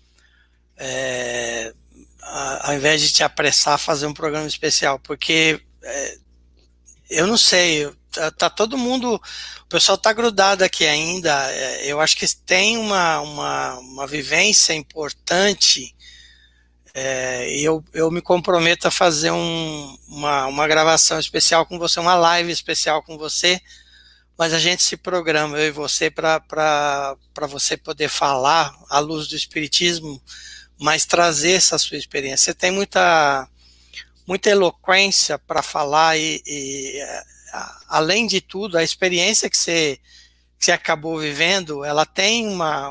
ao invés de te apressar a fazer um programa especial, porque eu não sei, tá todo mundo, o pessoal tá grudado aqui ainda, eu acho que tem uma vivência importante, e eu me comprometo a fazer uma gravação especial com você, uma live especial com você, mas a gente se programa, eu e você, para você poder falar à luz do Espiritismo, mas trazer essa sua experiência. Você tem muita eloquência para falar além de tudo, a experiência que você acabou vivendo, ela tem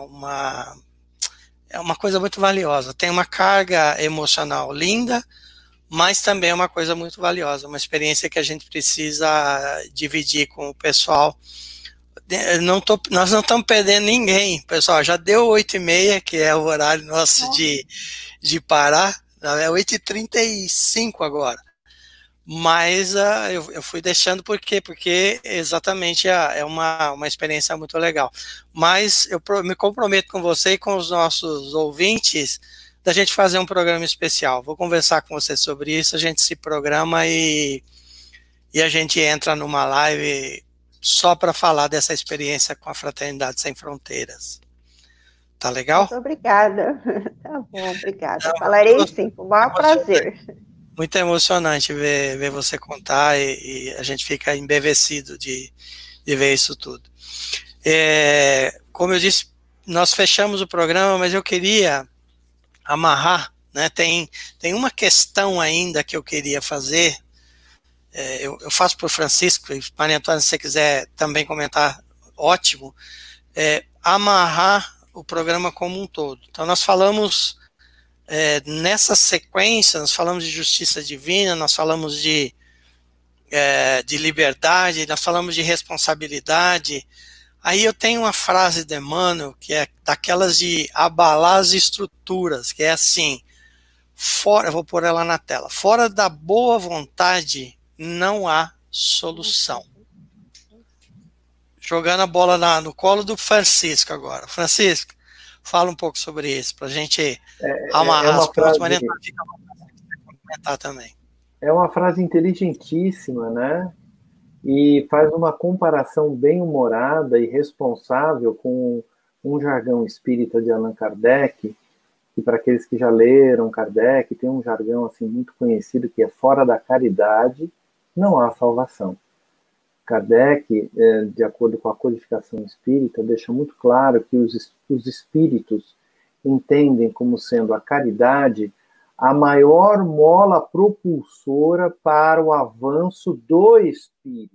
é uma coisa muito valiosa, tem uma carga emocional linda, mas também é uma coisa muito valiosa, uma experiência que a gente precisa dividir com o pessoal. Nós não estamos perdendo ninguém, pessoal, já deu 8h30, que é o horário nosso de parar, é 8h35 agora, mas eu fui deixando porque exatamente é uma experiência muito legal, mas eu me comprometo com você e com os nossos ouvintes da gente fazer um programa especial. Vou conversar com você sobre isso, a gente se programa e a gente entra numa live só para falar dessa experiência com a Fraternidade Sem Fronteiras. Tá legal? Muito obrigada. Tá bom, obrigada. Falarei sim, com o maior prazer. Muito emocionante ver você contar e a gente fica embevecido de ver isso tudo. Como eu disse, nós fechamos o programa, mas eu queria amarrar, né? Tem uma questão ainda que eu queria fazer. Eu faço para o Francisco, e Maria Antônia, se você quiser também comentar, ótimo. Amarrar o programa como um todo. Então nós falamos nessa sequência, nós falamos de justiça divina, nós falamos de liberdade, nós falamos de responsabilidade. Aí eu tenho uma frase de Emmanuel, que é daquelas de abalar as estruturas, que é assim, eu vou pôr ela na tela, fora da boa vontade não há solução. Jogando a bola no colo do Francisco agora. Francisco, fala um pouco sobre isso, para a gente amarrar as pontas, mas fica comentar também. É uma frase inteligentíssima, né? E faz uma comparação bem humorada e responsável com um jargão espírita de Allan Kardec, que para aqueles que já leram Kardec, tem um jargão assim muito conhecido que é fora da caridade não há salvação. Kardec, de acordo com a codificação espírita, deixa muito claro que os espíritos entendem como sendo a caridade a maior mola propulsora para o avanço do espírito.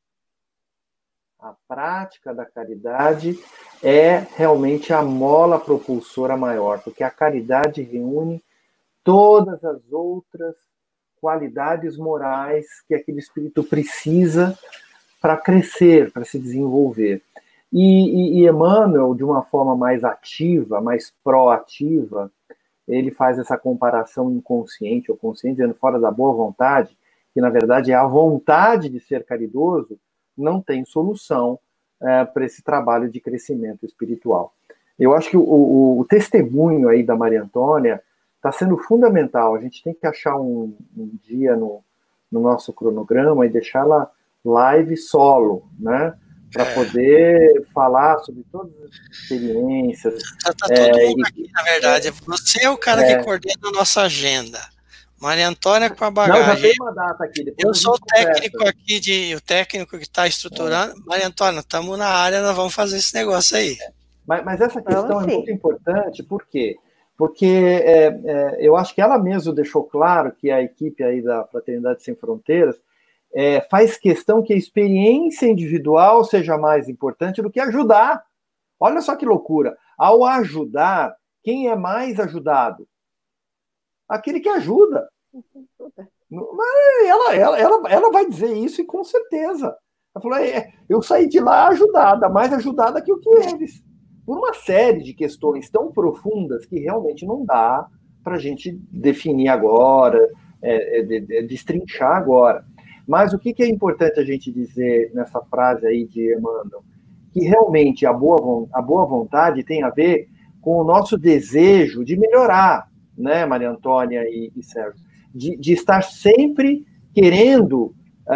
A prática da caridade é realmente a mola propulsora maior, porque a caridade reúne todas as outras qualidades morais que aquele espírito precisa para crescer, para se desenvolver. E Emmanuel, de uma forma mais ativa, mais proativa, ele faz essa comparação inconsciente ou consciente, dizendo fora da boa vontade, que na verdade é a vontade de ser caridoso, não tem solução para esse trabalho de crescimento espiritual. Eu acho que o testemunho aí da Maria Antônia está sendo fundamental. A gente tem que achar um dia no nosso cronograma e deixá-la live solo, né? Para poder falar sobre todas as experiências. Tá todo mundo aqui, na verdade. Você é o cara que coordena a nossa agenda. Maria Antônia com a bagagem. Não, já tem uma data aqui. Eu sou o técnico aqui, o técnico que está estruturando. Maria Antônia, estamos na área, nós vamos fazer esse negócio aí. Mas essa questão é muito importante, por quê? Porque eu acho que ela mesma deixou claro que a equipe aí da Fraternidade Sem Fronteiras faz questão que a experiência individual seja mais importante do que ajudar. Olha só que loucura. Ao ajudar, quem é mais ajudado? Aquele que ajuda. Mas ela vai dizer isso e com certeza. Ela falou, eu saí de lá ajudada, mais ajudada que o que eles. Por uma série de questões tão profundas que realmente não dá para a gente definir agora, destrinchar agora. Mas o que é importante a gente dizer nessa frase aí de Emmanuel? Que realmente a boa vontade tem a ver com o nosso desejo de melhorar, né, Maria Antônia e Sérgio? De estar sempre querendo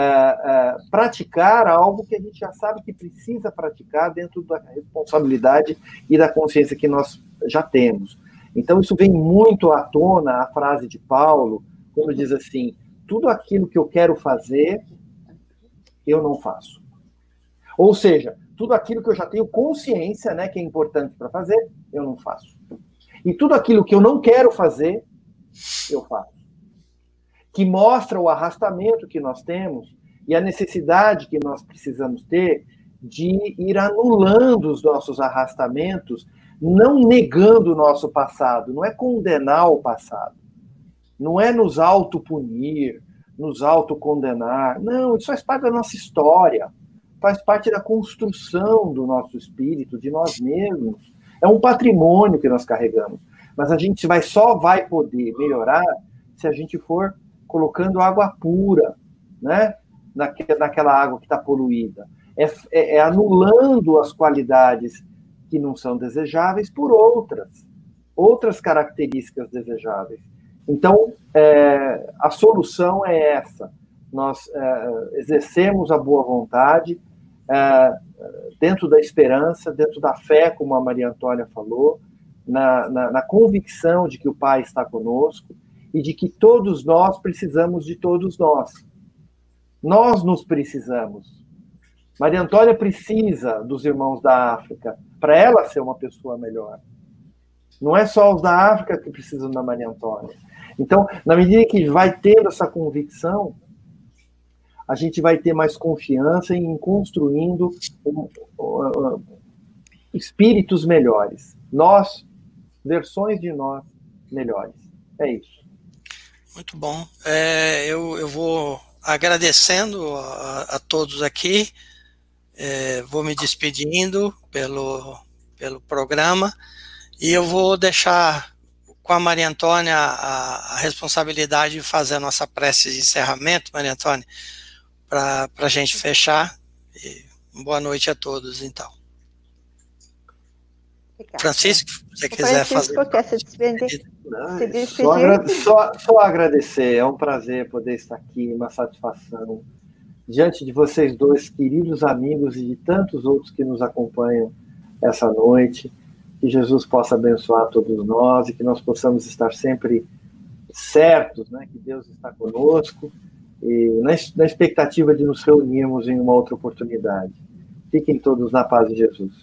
praticar algo que a gente já sabe que precisa praticar dentro da responsabilidade e da consciência que nós já temos. Então, isso vem muito à tona, a frase de Paulo, quando diz assim, tudo aquilo que eu quero fazer, eu não faço. Ou seja, tudo aquilo que eu já tenho consciência, né, que é importante para fazer, eu não faço. E tudo aquilo que eu não quero fazer, eu faço. Que mostra o arrastamento que nós temos e a necessidade que nós precisamos ter de ir anulando os nossos arrastamentos, não negando o nosso passado, não é condenar o passado, não é nos autopunir, nos autocondenar, não, isso faz parte da nossa história, faz parte da construção do nosso espírito, de nós mesmos, é um patrimônio que nós carregamos, mas a gente só vai poder melhorar se a gente for colocando água pura, né, naquela água que está poluída, anulando as qualidades que não são desejáveis por outras características desejáveis. Então, a solução é essa. Nós exercemos a boa vontade dentro da esperança, dentro da fé, como a Maria Antônia falou, na convicção de que o Pai está conosco e de que todos nós precisamos de todos nós. Nós nos precisamos. Maria Antônia precisa dos irmãos da África para ela ser uma pessoa melhor. Não é só os da África que precisam da Maria Antônia. Então, na medida que vai tendo essa convicção, a gente vai ter mais confiança em construindo espíritos melhores. Nós, versões de nós melhores. É isso. Muito bom. Eu vou agradecendo a todos aqui, vou me despedindo pelo programa, e eu vou deixar com a Maria Antônia a responsabilidade de fazer a nossa prece de encerramento, Maria Antônia, para a gente fechar. E boa noite a todos, então. Obrigada. Francisco, se você quiser fazer. Quer se despedir? Só agradecer, é um prazer poder estar aqui, uma satisfação, diante de vocês dois, queridos amigos, e de tantos outros que nos acompanham essa noite. Que Jesus possa abençoar todos nós e que nós possamos estar sempre certos, né, que Deus está conosco, e na expectativa de nos reunirmos em uma outra oportunidade. Fiquem todos na paz de Jesus.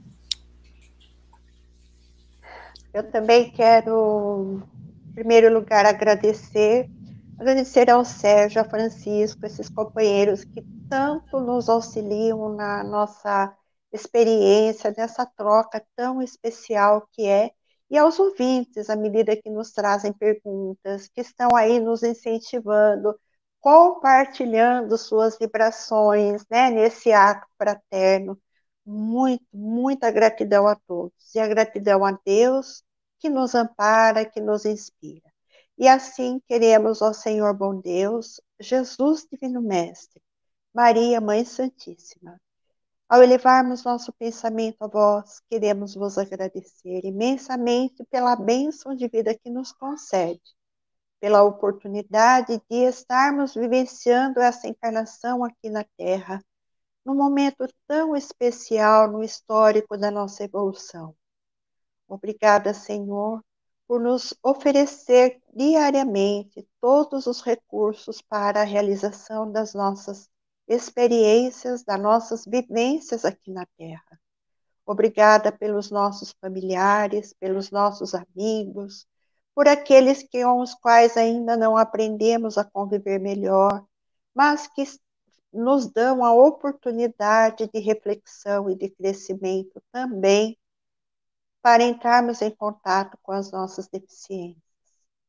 Eu também quero, em primeiro lugar, agradecer ao Sérgio, a Francisco, esses companheiros que tanto nos auxiliam na nossa experiência, nessa troca tão especial que é, e aos ouvintes, à medida que nos trazem perguntas, que estão aí nos incentivando, compartilhando suas vibrações, né, nesse ato fraterno. Muita gratidão a todos, e a gratidão a Deus, que nos ampara, que nos inspira. E assim queremos ao Senhor bom Deus, Jesus Divino Mestre, Maria Mãe Santíssima. Ao elevarmos nosso pensamento a vós, queremos vos agradecer imensamente pela bênção de vida que nos concede, pela oportunidade de estarmos vivenciando essa encarnação aqui na Terra, num momento tão especial no histórico da nossa evolução. Obrigada, Senhor, por nos oferecer diariamente todos os recursos para a realização das nossas experiências, das nossas vivências aqui na Terra. Obrigada pelos nossos familiares, pelos nossos amigos, por aqueles com os quais ainda não aprendemos a conviver melhor, mas que nos dão a oportunidade de reflexão e de crescimento também, para entrarmos em contato com as nossas deficiências.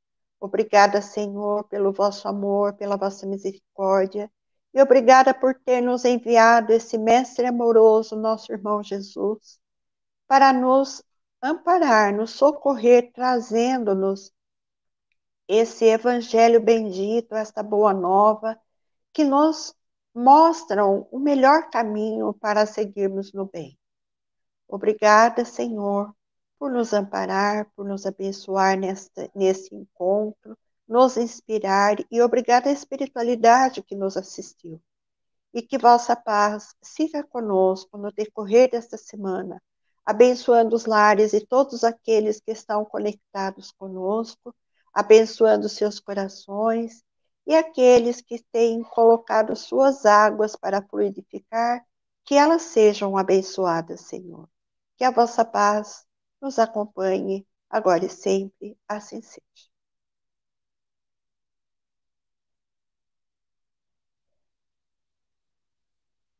Obrigada, Senhor, pelo vosso amor, pela vossa misericórdia. E obrigada por ter nos enviado esse mestre amoroso, nosso irmão Jesus, para nos amparar, nos socorrer, trazendo-nos esse evangelho bendito, esta boa nova, que nos mostram o melhor caminho para seguirmos no bem. Obrigada, Senhor, por nos amparar, por nos abençoar nesse encontro, nos inspirar, e obrigada à espiritualidade que nos assistiu. E que vossa paz siga conosco no decorrer desta semana, abençoando os lares e todos aqueles que estão conectados conosco, abençoando seus corações, e aqueles que têm colocado suas águas para fluidificar, que elas sejam abençoadas, Senhor. Que a vossa paz nos acompanhe, agora e sempre, assim seja.